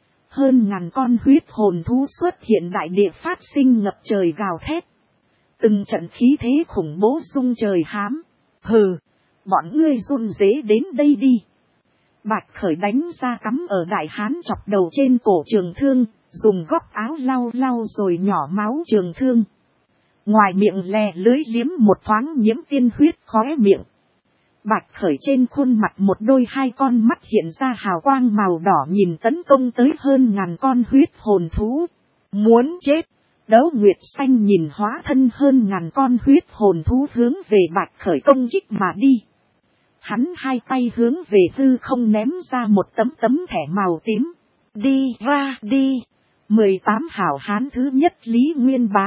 Hơn ngàn con huyết hồn thú xuất hiện đại địa phát sinh ngập trời gào thét. Từng trận khí thế khủng bố rung trời hám. Hừ, bọn ngươi run rế đến đây đi. Bạch Khởi đánh ra cắm ở đại hán chọc đầu trên cổ trường thương, dùng góc áo lau lau rồi nhỏ máu trường thương. Ngoài miệng lè lưới liếm một thoáng nhiễm tiên huyết khóe miệng. Bạch Khởi trên khuôn mặt một đôi hai con mắt hiện ra hào quang màu đỏ nhìn tấn công tới hơn ngàn con huyết hồn thú. Muốn chết. Đấu Nguyệt Xanh nhìn hóa thân hơn ngàn con huyết hồn thú hướng về Bạch Khởi công kích mà đi. Hắn hai tay hướng về hư không ném ra một tấm tấm thẻ màu tím. Đi ra đi. mười tám hảo hán thứ nhất Lý Nguyên Bá.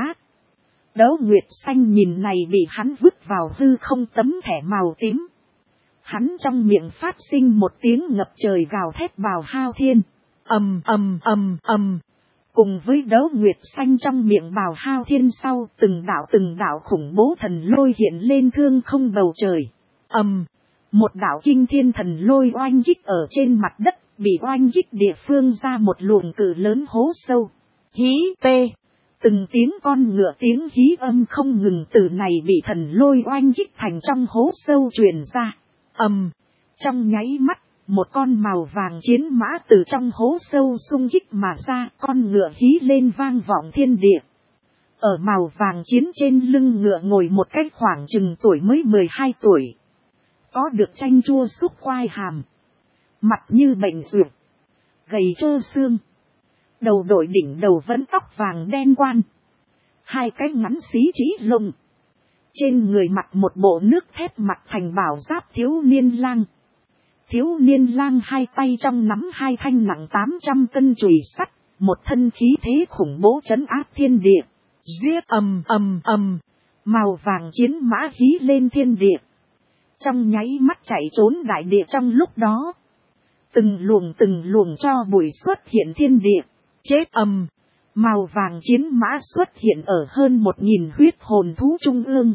Đấu Nguyệt Xanh nhìn này bị hắn vứt vào hư không tấm thẻ màu tím. Hắn trong miệng phát sinh một tiếng ngập trời gào thét vào hao thiên. Ầm ầm ầm ầm. Cùng với Đấu Nguyệt Xanh trong miệng bào hao thiên sau, từng đạo từng đạo khủng bố thần lôi hiện lên thương không bầu trời. Ầm. Một đạo kinh thiên thần lôi oanh kích ở trên mặt đất, bị oanh kích địa phương ra một luồng cự lớn hố sâu. Hí tê. Từng tiếng con ngựa tiếng hí âm không ngừng từ này bị thần lôi oanh kích thành trong hố sâu truyền ra. Ầm. Trong nháy mắt, một con màu vàng chiến mã từ trong hố sâu xung kích mà ra, con ngựa hí lên vang vọng thiên địa. Ở màu vàng chiến trên lưng ngựa ngồi một cái khoảng chừng tuổi mới mười hai tuổi. Có được chanh chua xúc khoai hàm. Mặt như bệnh ruột. Gầy trơ xương. Đầu đội đỉnh đầu vẫn tóc vàng đen quan. Hai cái ngắn xí chỉ lông. Trên người mặc một bộ nước thép mặc thành bảo giáp thiếu niên lang. Thiếu niên lang hai tay trong nắm hai thanh nặng tám trăm cân chùy sắt. Một thân khí thế khủng bố trấn áp thiên địa. Giết ầm ầm ầm. Màu vàng chiến mã hí lên thiên địa. Trong nháy mắt chạy trốn đại địa trong lúc đó. Từng luồng từng luồng cho bụi xuất hiện thiên địa. Chết ầm. Màu vàng chiến mã xuất hiện ở hơn một nghìn huyết hồn thú trung ương.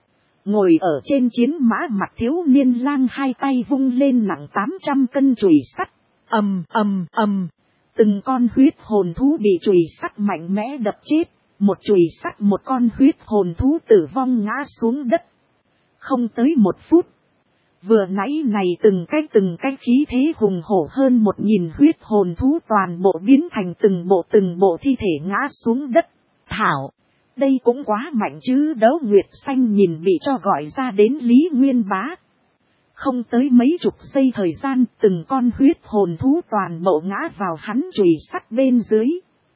Ngồi ở trên chiến mã mặt thiếu niên lang hai tay vung lên nặng tám trăm cân chùy sắt. Ầm ầm ầm. Từng con huyết hồn thú bị chùy sắt mạnh mẽ đập chết. Một chùy sắt một con huyết hồn thú tử vong ngã xuống đất. Không tới một phút. Vừa nãy này từng cái từng cái khí thế hùng hổ hơn một nghìn huyết hồn thú toàn bộ biến thành từng bộ từng bộ thi thể ngã xuống đất. Thảo, đây cũng quá mạnh chứ. Đấu Nguyệt Xanh nhìn bị cho gọi ra đến Lý Nguyên Bá. Không tới mấy chục giây thời gian, từng con huyết hồn thú toàn bộ ngã vào hắn chùy sắt bên dưới.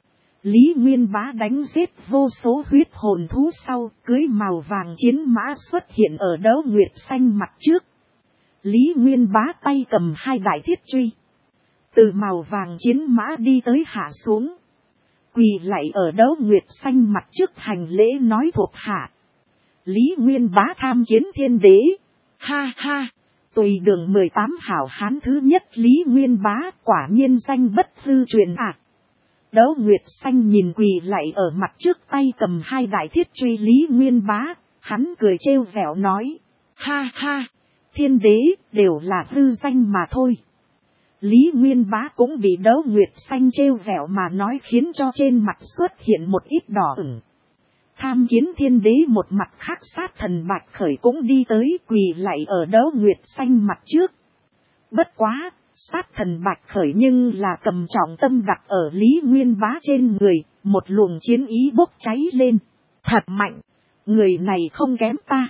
Lý Nguyên Bá đánh giết vô số huyết hồn thú sau, cưới màu vàng chiến mã xuất hiện ở Đấu Nguyệt Xanh mặt trước. Lý Nguyên Bá tay cầm hai đại thiết truy. Từ màu vàng chiến mã đi tới hạ xuống. Quỳ lạy ở Đấu Nguyệt Xanh mặt trước hành lễ nói thuộc hạ. Lý Nguyên Bá tham kiến thiên đế. Ha ha, tùy đường mười tám hảo hán thứ nhất Lý Nguyên Bá quả nhiên danh bất hư truyền ạ. À. Đấu Nguyệt Xanh nhìn quỳ lạy ở mặt trước tay cầm hai đại thiết truy Lý Nguyên Bá. Hắn cười trêu vẻo nói. Ha ha. Thiên đế đều là hư danh mà thôi. Lý Nguyên Bá cũng bị Đấu Nguyệt Xanh trêu vẻo mà nói khiến cho trên mặt xuất hiện một ít đỏ ửng. Tham kiến thiên đế một mặt khác sát thần Bạch Khởi cũng đi tới quỳ lạy ở Đấu Nguyệt Xanh mặt trước. Bất quá, sát thần Bạch Khởi nhưng là cầm trọng tâm đặt ở Lý Nguyên Bá trên người, một luồng chiến ý bốc cháy lên. Thật mạnh, người này không kém ta.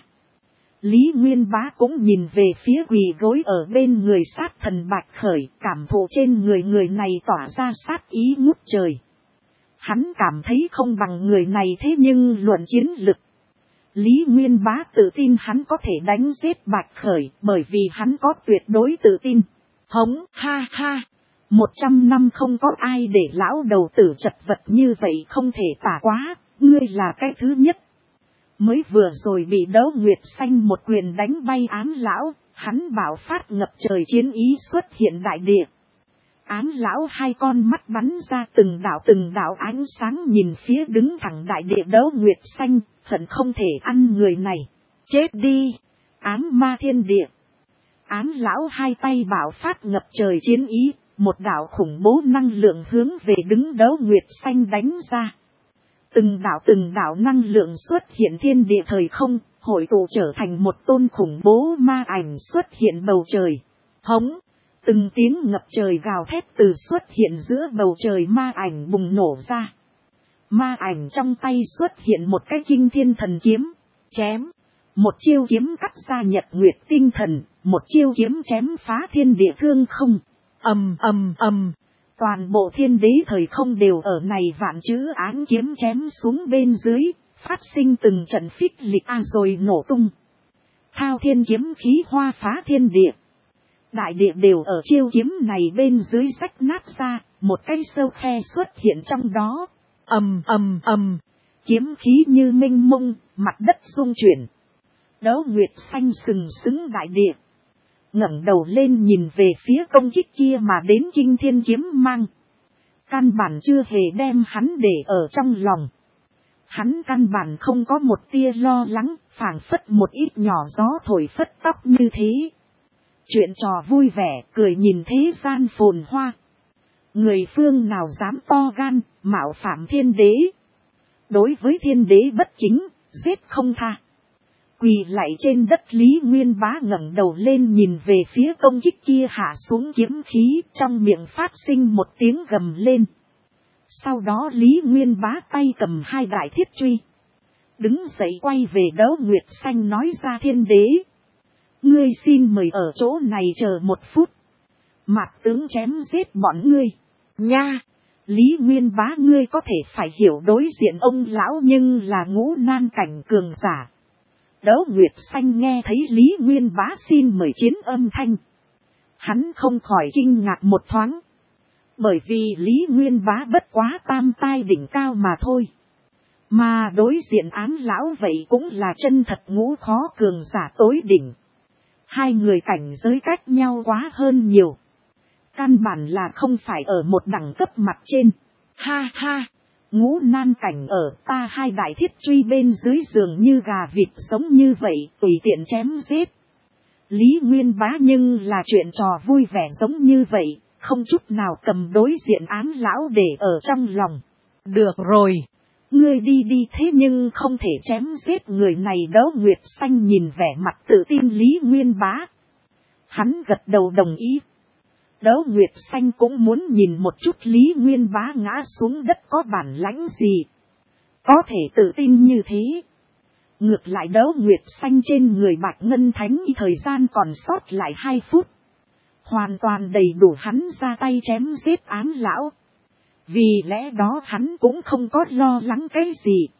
Lý Nguyên Bá cũng nhìn về phía quỳ gối ở bên người sát thần Bạch Khởi, cảm thụ trên người người này tỏa ra sát ý ngút trời. Hắn cảm thấy không bằng người này thế nhưng luận chiến lực. Lý Nguyên Bá tự tin hắn có thể đánh giết Bạch Khởi bởi vì hắn có tuyệt đối tự tin. Hống ha ha, một trăm năm không có ai để lão đầu tử chật vật như vậy không thể tả quá, ngươi là cái thứ nhất. Mới vừa rồi bị Đấu Nguyệt Xanh một quyền đánh bay Ám lão, hắn bạo phát ngập trời chiến ý xuất hiện đại địa. Ám lão hai con mắt bắn ra từng đạo từng đạo ánh sáng nhìn phía đứng thẳng đại địa Đấu Nguyệt Xanh, hận không thể ăn người này. Chết đi, ám ma thiên địa. Ám lão hai tay bạo phát ngập trời chiến ý, một đạo khủng bố năng lượng hướng về đứng Đấu Nguyệt Xanh đánh ra. Từng đạo từng đạo năng lượng xuất hiện thiên địa thời không, hội tụ trở thành một tôn khủng bố ma ảnh xuất hiện bầu trời. Hống, từng tiếng ngập trời gào thét từ xuất hiện giữa bầu trời ma ảnh bùng nổ ra. Ma ảnh trong tay xuất hiện một cái kinh thiên thần kiếm, chém. Một chiêu kiếm cắt ra nhật nguyệt tinh thần, một chiêu kiếm chém phá thiên địa thương không. Ầm ầm ầm. Toàn bộ thiên đế thời không đều ở này vạn chữ áng kiếm chém xuống bên dưới, phát sinh từng trận phích lịch a rồi nổ tung. Thao thiên kiếm khí hoa phá thiên địa. Đại địa đều ở chiêu kiếm này bên dưới rách nát ra, một cái sâu khe xuất hiện trong đó. Ầm ầm ầm, kiếm khí như mênh mông, mặt đất rung chuyển. Đấu Nguyệt Xanh sừng sững đại địa. Ngẩng đầu lên nhìn về phía công kích kia mà đến kinh thiên kiếm mang. Căn bản chưa hề đem hắn để ở trong lòng. Hắn căn bản không có một tia lo lắng, phảng phất một ít nhỏ gió thổi phất tóc như thế. Chuyện trò vui vẻ, cười nhìn thế gian phồn hoa. Người phương nào dám to gan, mạo phạm thiên đế. Đối với thiên đế bất chính, giết không tha. Quỳ lại trên đất Lý Nguyên Bá ngẩng đầu lên nhìn về phía công kích kia hạ xuống kiếm khí, trong miệng phát sinh một tiếng gầm lên. Sau đó Lý Nguyên Bá tay cầm hai đại thiết truy. Đứng dậy quay về Đấu Nguyệt Xanh nói ra thiên đế. Ngươi xin mời ở chỗ này chờ một phút. Mạt tướng chém giết bọn ngươi. Nha! Lý Nguyên Bá ngươi có thể phải hiểu đối diện ông lão nhưng là ngũ nan cảnh cường giả. Đấu Nguyệt Xanh nghe thấy Lý Nguyên Bá xin mời chiến âm thanh. Hắn không khỏi kinh ngạc một thoáng. Bởi vì Lý Nguyên Bá bất quá tam tai đỉnh cao mà thôi. Mà đối diện án lão vậy cũng là chân thật ngũ khó cường giả tối đỉnh. Hai người cảnh giới cách nhau quá hơn nhiều. Căn bản là không phải ở một đẳng cấp mặt trên. Ha ha! Ngũ nan cảnh ở ta hai đại thiết truy bên dưới giường như gà vịt sống như vậy, tùy tiện chém giết. Lý Nguyên Bá nhưng là chuyện trò vui vẻ giống như vậy, không chút nào cầm đối diện án lão để ở trong lòng. Được rồi, ngươi đi đi thế nhưng không thể chém giết người này. Đấu Nguyệt Xanh nhìn vẻ mặt tự tin Lý Nguyên Bá. Hắn gật đầu đồng ý. Đấu Nguyệt Xanh cũng muốn nhìn một chút Lý Nguyên Bá ngã xuống đất có bản lãnh gì. Có thể tự tin như thế. Ngược lại Đấu Nguyệt Xanh trên người Bạch Ngân Thánh thời gian còn sót lại hai phút. Hoàn toàn đầy đủ hắn ra tay chém giết án lão. Vì lẽ đó hắn cũng không có lo lắng cái gì.